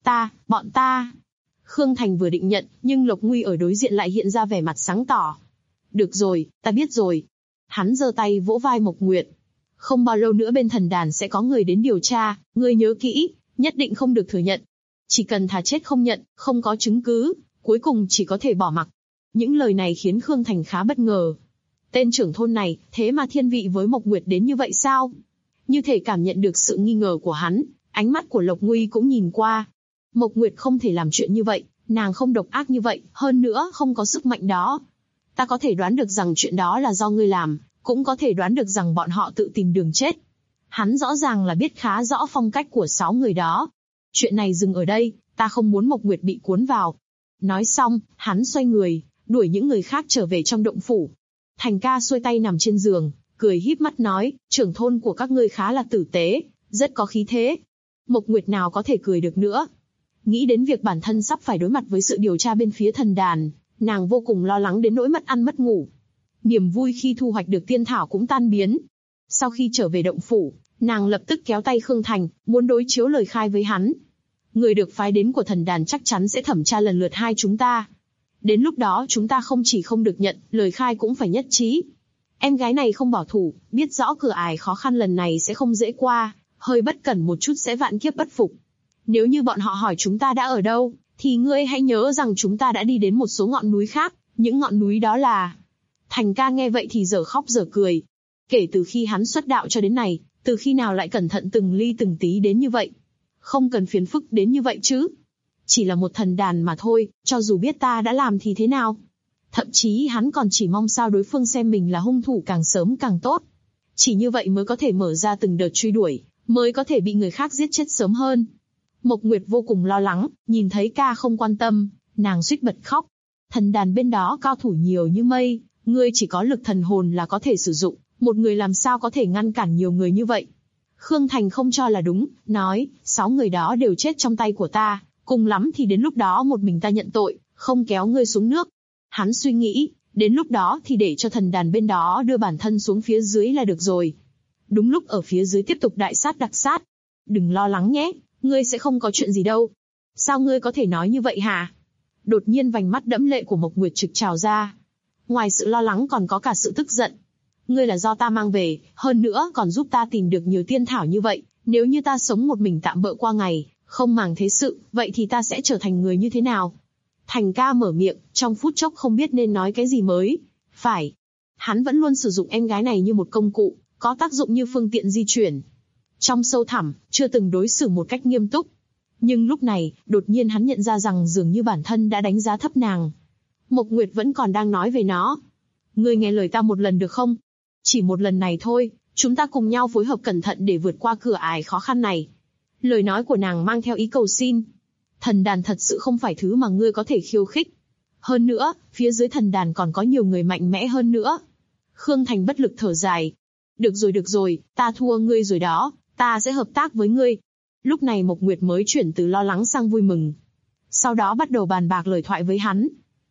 Bọn ta. Khương Thành vừa định nhận, nhưng Lộc Nguy ở đối diện lại hiện ra vẻ mặt sáng tỏ. Được rồi, ta biết rồi. Hắn giơ tay vỗ vai Mộc Nguyệt. Không bao lâu nữa bên thần đàn sẽ có người đến điều tra, ngươi nhớ kỹ, nhất định không được thừa nhận. Chỉ cần thà chết không nhận, không có chứng cứ, cuối cùng chỉ có thể bỏ mặc. Những lời này khiến Khương Thành khá bất ngờ. Tên trưởng thôn này, thế mà thiên vị với Mộc Nguyệt đến như vậy sao? Như thể cảm nhận được sự nghi ngờ của hắn, ánh mắt của Lộc Nguy cũng nhìn qua. Mộc Nguyệt không thể làm chuyện như vậy, nàng không độc ác như vậy, hơn nữa không có sức mạnh đó. Ta có thể đoán được rằng chuyện đó là do ngươi làm, cũng có thể đoán được rằng bọn họ tự tìm đường chết. Hắn rõ ràng là biết khá rõ phong cách của 6 người đó. Chuyện này dừng ở đây, ta không muốn Mộc Nguyệt bị cuốn vào. Nói xong, hắn xoay người, đuổi những người khác trở về trong động phủ. Thành ca xuôi tay nằm trên giường, cười híp mắt nói, trưởng thôn của các ngươi khá là tử tế, rất có khí thế. Mộc Nguyệt nào có thể cười được nữa. Nghĩ đến việc bản thân sắp phải đối mặt với sự điều tra bên phía thần đàn, nàng vô cùng lo lắng đến nỗi mất ăn mất ngủ. Niềm vui khi thu hoạch được tiên thảo cũng tan biến. Sau khi trở về động phủ, nàng lập tức kéo tay Khương Thành, muốn đối chiếu lời khai với hắn. Người được phái đến của thần đàn chắc chắn sẽ thẩm tra lần lượt hai chúng ta. Đến lúc đó chúng ta không chỉ không được nhận, lời khai cũng phải nhất trí. Em gái này không bảo thủ, biết rõ cửa ải khó khăn lần này sẽ không dễ qua, hơi bất cẩn một chút sẽ vạn kiếp bất phục. Nếu như bọn họ hỏi chúng ta đã ở đâu, thì ngươi hãy nhớ rằng chúng ta đã đi đến một số ngọn núi khác, những ngọn núi đó là... Thành ca nghe vậy thì dở khóc dở cười. Kể từ khi hắn xuất đạo cho đến này, từ khi nào lại cẩn thận từng ly từng tí đến như vậy? Không cần phiền phức đến như vậy chứ. Chỉ là một thần đàn mà thôi, cho dù biết ta đã làm thì thế nào? Thậm chí hắn còn chỉ mong sao đối phương xem mình là hung thủ càng sớm càng tốt. Chỉ như vậy mới có thể mở ra từng đợt truy đuổi, mới có thể bị người khác giết chết sớm hơn. Mộc Nguyệt vô cùng lo lắng, nhìn thấy ca không quan tâm, nàng suýt bật khóc. Thần đàn bên đó cao thủ nhiều như mây, ngươi chỉ có lực thần hồn là có thể sử dụng, một người làm sao có thể ngăn cản nhiều người như vậy? Khương Thành không cho là đúng, nói, 6 người đó đều chết trong tay của ta, cùng lắm thì đến lúc đó một mình ta nhận tội, không kéo ngươi xuống nước. Hắn suy nghĩ, đến lúc đó thì để cho thần đàn bên đó đưa bản thân xuống phía dưới là được rồi. Đúng lúc ở phía dưới tiếp tục đại sát đặc sát. Đừng lo lắng nhé, ngươi sẽ không có chuyện gì đâu. Sao ngươi có thể nói như vậy hả? Đột nhiên vành mắt đẫm lệ của Mộc Nguyệt trực trào ra. Ngoài sự lo lắng còn có cả sự tức giận. Ngươi là do ta mang về, hơn nữa còn giúp ta tìm được nhiều tiên thảo như vậy. Nếu như ta sống một mình tạm bợ qua ngày, không màng thế sự, vậy thì ta sẽ trở thành người như thế nào? Thành ca mở miệng, trong phút chốc không biết nên nói cái gì mới. Phải. Hắn vẫn luôn sử dụng em gái này như một công cụ, có tác dụng như phương tiện di chuyển. Trong sâu thẳm, chưa từng đối xử một cách nghiêm túc. Nhưng lúc này, đột nhiên hắn nhận ra rằng dường như bản thân đã đánh giá thấp nàng. Mộc Nguyệt vẫn còn đang nói về nó. Ngươi nghe lời ta một lần được không? Chỉ một lần này thôi, chúng ta cùng nhau phối hợp cẩn thận để vượt qua cửa ải khó khăn này. Lời nói của nàng mang theo ý cầu xin. Thần đàn thật sự không phải thứ mà ngươi có thể khiêu khích. Hơn nữa, phía dưới thần đàn còn có nhiều người mạnh mẽ hơn nữa. Khương Thành bất lực thở dài. Được rồi, ta thua ngươi rồi đó, ta sẽ hợp tác với ngươi. Lúc này Mộc Nguyệt mới chuyển từ lo lắng sang vui mừng. Sau đó bắt đầu bàn bạc lời thoại với hắn.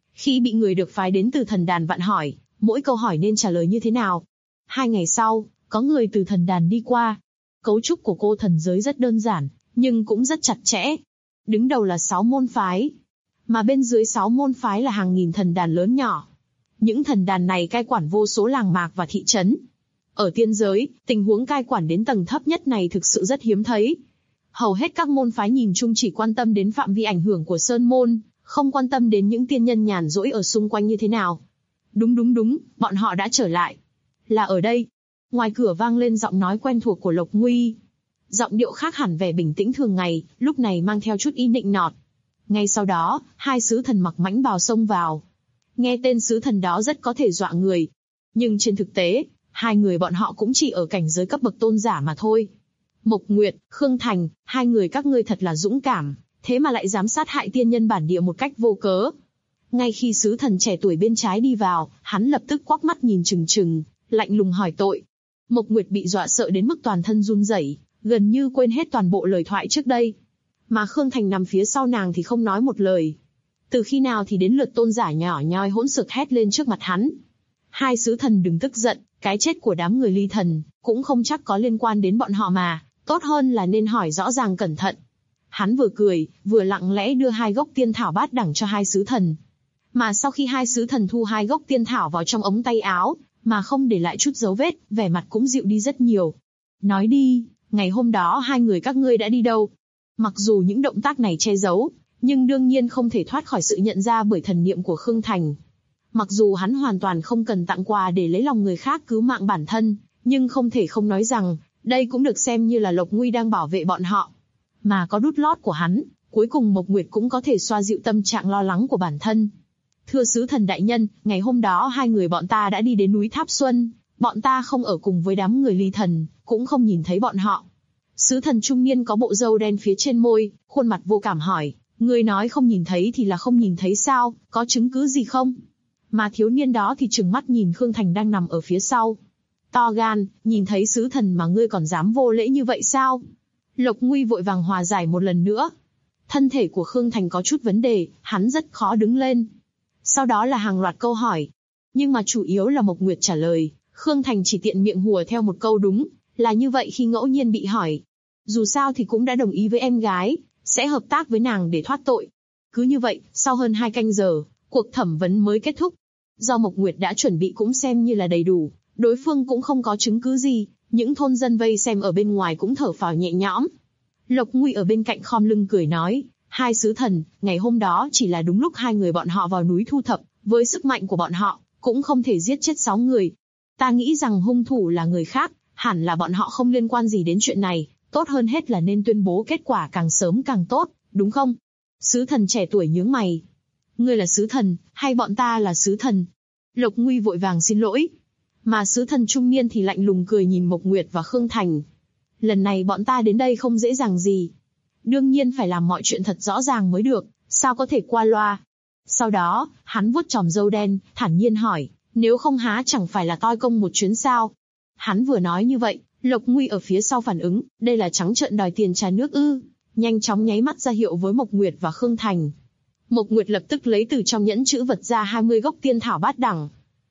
Khi bị người được phái đến từ thần đàn vặn hỏi, mỗi câu hỏi nên trả lời như thế nào. 2 ngày sau, có người từ thần đàn đi qua. Cấu trúc của cô thần giới rất đơn giản, nhưng cũng rất chặt chẽ. Đứng đầu là 6 môn phái, mà bên dưới 6 môn phái là hàng nghìn thần đàn lớn nhỏ. Những thần đàn này cai quản vô số làng mạc và thị trấn. Ở tiên giới, tình huống cai quản đến tầng thấp nhất này thực sự rất hiếm thấy. Hầu hết các môn phái nhìn chung chỉ quan tâm đến phạm vi ảnh hưởng của sơn môn, không quan tâm đến những tiên nhân nhàn rỗi ở xung quanh như thế nào. Đúng, bọn họ đã trở lại. Là ở đây. Ngoài cửa vang lên giọng nói quen thuộc của Lộc Nguy. Giọng điệu khác hẳn vẻ bình tĩnh thường ngày, lúc này mang theo chút ý nịnh nọt. Ngay sau đó, 2 sứ thần mặc mãnh bào xông vào. Nghe tên sứ thần đó rất có thể dọa người. Nhưng trên thực tế, 2 người bọn họ cũng chỉ ở cảnh giới cấp bậc tôn giả mà thôi. Mộc Nguyệt, Khương Thành, 2 người các ngươi thật là dũng cảm, thế mà lại dám sát hại tiên nhân bản địa một cách vô cớ. Ngay khi sứ thần trẻ tuổi bên trái đi vào, hắn lập tức quắc mắt nhìn chừng chừng, lạnh lùng hỏi tội. Mộc Nguyệt bị dọa sợ đến mức toàn thân run rẩy, gần như quên hết toàn bộ lời thoại trước đây. Mà Khương Thành nằm phía sau nàng thì không nói một lời. Từ khi nào thì đến lượt tôn giả nhỏ nhoi hỗn xược hét lên trước mặt hắn. 2 sứ thần đừng tức giận, cái chết của đám người ly thần cũng không chắc có liên quan đến bọn họ mà, tốt hơn là nên hỏi rõ ràng cẩn thận. Hắn vừa cười, vừa lặng lẽ đưa 2 gốc tiên thảo bát đẳng cho 2 sứ thần. Mà sau khi 2 sứ thần thu 2 gốc tiên thảo vào trong ống tay áo, mà không để lại chút dấu vết, vẻ mặt cũng dịu đi rất nhiều. Nói đi, ngày hôm đó 2 người các ngươi đã đi đâu? Mặc dù những động tác này che giấu, nhưng đương nhiên không thể thoát khỏi sự nhận ra bởi thần niệm của Khương Thành. Mặc dù hắn hoàn toàn không cần tặng quà để lấy lòng người khác cứu mạng bản thân, nhưng không thể không nói rằng, đây cũng được xem như là Lộc Nguy đang bảo vệ bọn họ. Mà có đút lót của hắn, cuối cùng Mộc Nguyệt cũng có thể xoa dịu tâm trạng lo lắng của bản thân. Thưa sứ thần đại nhân, ngày hôm đó 2 người bọn ta đã đi đến núi Tháp Xuân, bọn ta không ở cùng với đám người ly thần, cũng không nhìn thấy bọn họ. Sứ thần trung niên có bộ râu đen phía trên môi, khuôn mặt vô cảm hỏi, ngươi nói không nhìn thấy thì là không nhìn thấy sao, có chứng cứ gì không? Mà thiếu niên đó thì trừng mắt nhìn Khương Thành đang nằm ở phía sau. To gan, nhìn thấy sứ thần mà ngươi còn dám vô lễ như vậy sao? Lộc Nguy vội vàng hòa giải một lần nữa. Thân thể của Khương Thành có chút vấn đề, hắn rất khó đứng lên. Sau đó là hàng loạt câu hỏi. Nhưng mà chủ yếu là Mộc Nguyệt trả lời, Khương Thành chỉ tiện miệng hùa theo một câu đúng, là như vậy khi ngẫu nhiên bị hỏi. Dù sao thì cũng đã đồng ý với em gái, sẽ hợp tác với nàng để thoát tội. Cứ như vậy, sau hơn 2 canh giờ, cuộc thẩm vấn mới kết thúc. Do Mộc Nguyệt đã chuẩn bị cũng xem như là đầy đủ, đối phương cũng không có chứng cứ gì, những thôn dân vây xem ở bên ngoài cũng thở phào nhẹ nhõm. Lộc Nguy ở bên cạnh khom lưng cười nói, 2 sứ thần, ngày hôm đó chỉ là đúng lúc 2 người bọn họ vào núi thu thập, với sức mạnh của bọn họ, cũng không thể giết chết 6 người. Ta nghĩ rằng hung thủ là người khác, hẳn là bọn họ không liên quan gì đến chuyện này, tốt hơn hết là nên tuyên bố kết quả càng sớm càng tốt, đúng không? Sứ thần trẻ tuổi nhướng mày. Ngươi là sứ thần, hay bọn ta là sứ thần? Lộc Nguy vội vàng xin lỗi. Mà sứ thần trung niên thì lạnh lùng cười nhìn Mộc Nguyệt và Khương Thành. Lần này bọn ta đến đây không dễ dàng gì. Đương nhiên phải làm mọi chuyện thật rõ ràng mới được, sao có thể qua loa. Sau đó, hắn vuốt chòm râu đen, thản nhiên hỏi, nếu không há chẳng phải là toi công một chuyến sao? Hắn vừa nói như vậy, Lộc Nguy ở phía sau phản ứng, đây là trắng trợn đòi tiền trà nước ư? Nhanh chóng nháy mắt ra hiệu với Mộc Nguyệt và Khương Thành. Mộc Nguyệt lập tức lấy từ trong nhẫn chữ vật ra 20 gốc tiên thảo bát đẳng.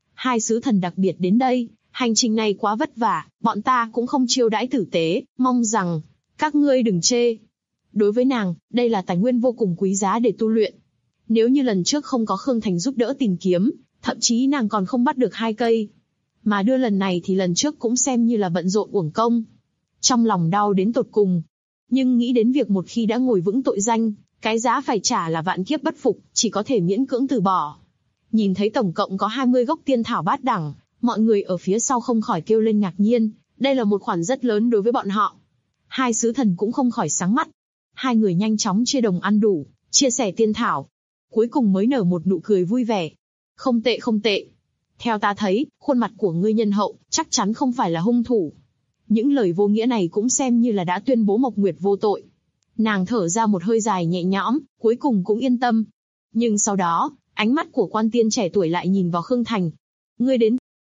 2 sứ thần đặc biệt đến đây, hành trình này quá vất vả, bọn ta cũng không chiêu đãi tử tế, mong rằng các ngươi đừng chê. Đối với nàng, đây là tài nguyên vô cùng quý giá để tu luyện. Nếu như lần trước không có Khương Thành giúp đỡ tìm kiếm, thậm chí nàng còn không bắt được 2 cây. Mà đưa lần này thì lần trước cũng xem như là bận rộn uổng công. Trong lòng đau đến tột cùng. Nhưng nghĩ đến việc một khi đã ngồi vững tội danh, cái giá phải trả là vạn kiếp bất phục, chỉ có thể miễn cưỡng từ bỏ. Nhìn thấy tổng cộng có 20 gốc tiên thảo bát đẳng, mọi người ở phía sau không khỏi kêu lên ngạc nhiên, đây là một khoản rất lớn đối với bọn họ. 2 sứ thần cũng không khỏi sáng mắt. 2 người nhanh chóng chia đồng ăn đủ, chia sẻ tiên thảo. Cuối cùng mới nở một nụ cười vui vẻ. Không tệ không tệ. Theo ta thấy, khuôn mặt của ngươi nhân hậu, chắc chắn không phải là hung thủ. Những lời vô nghĩa này cũng xem như là đã tuyên bố Mộc Nguyệt vô tội. Nàng thở ra một hơi dài nhẹ nhõm, cuối cùng cũng yên tâm. Nhưng sau đó, ánh mắt của quan tiên trẻ tuổi lại nhìn vào Khương Thành. Ngươi đến.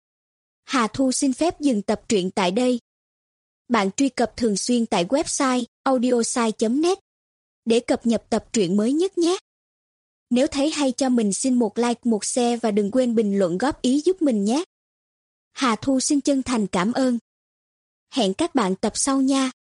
Hà Thu xin phép dừng tập truyện tại đây. Bạn truy cập thường xuyên tại website audiosai.net để cập nhật tập truyện mới nhất nhé. Nếu thấy hay cho mình xin một like, một share và đừng quên bình luận góp ý giúp mình nhé. Hà Thu xin chân thành cảm ơn. Hẹn các bạn tập sau nha.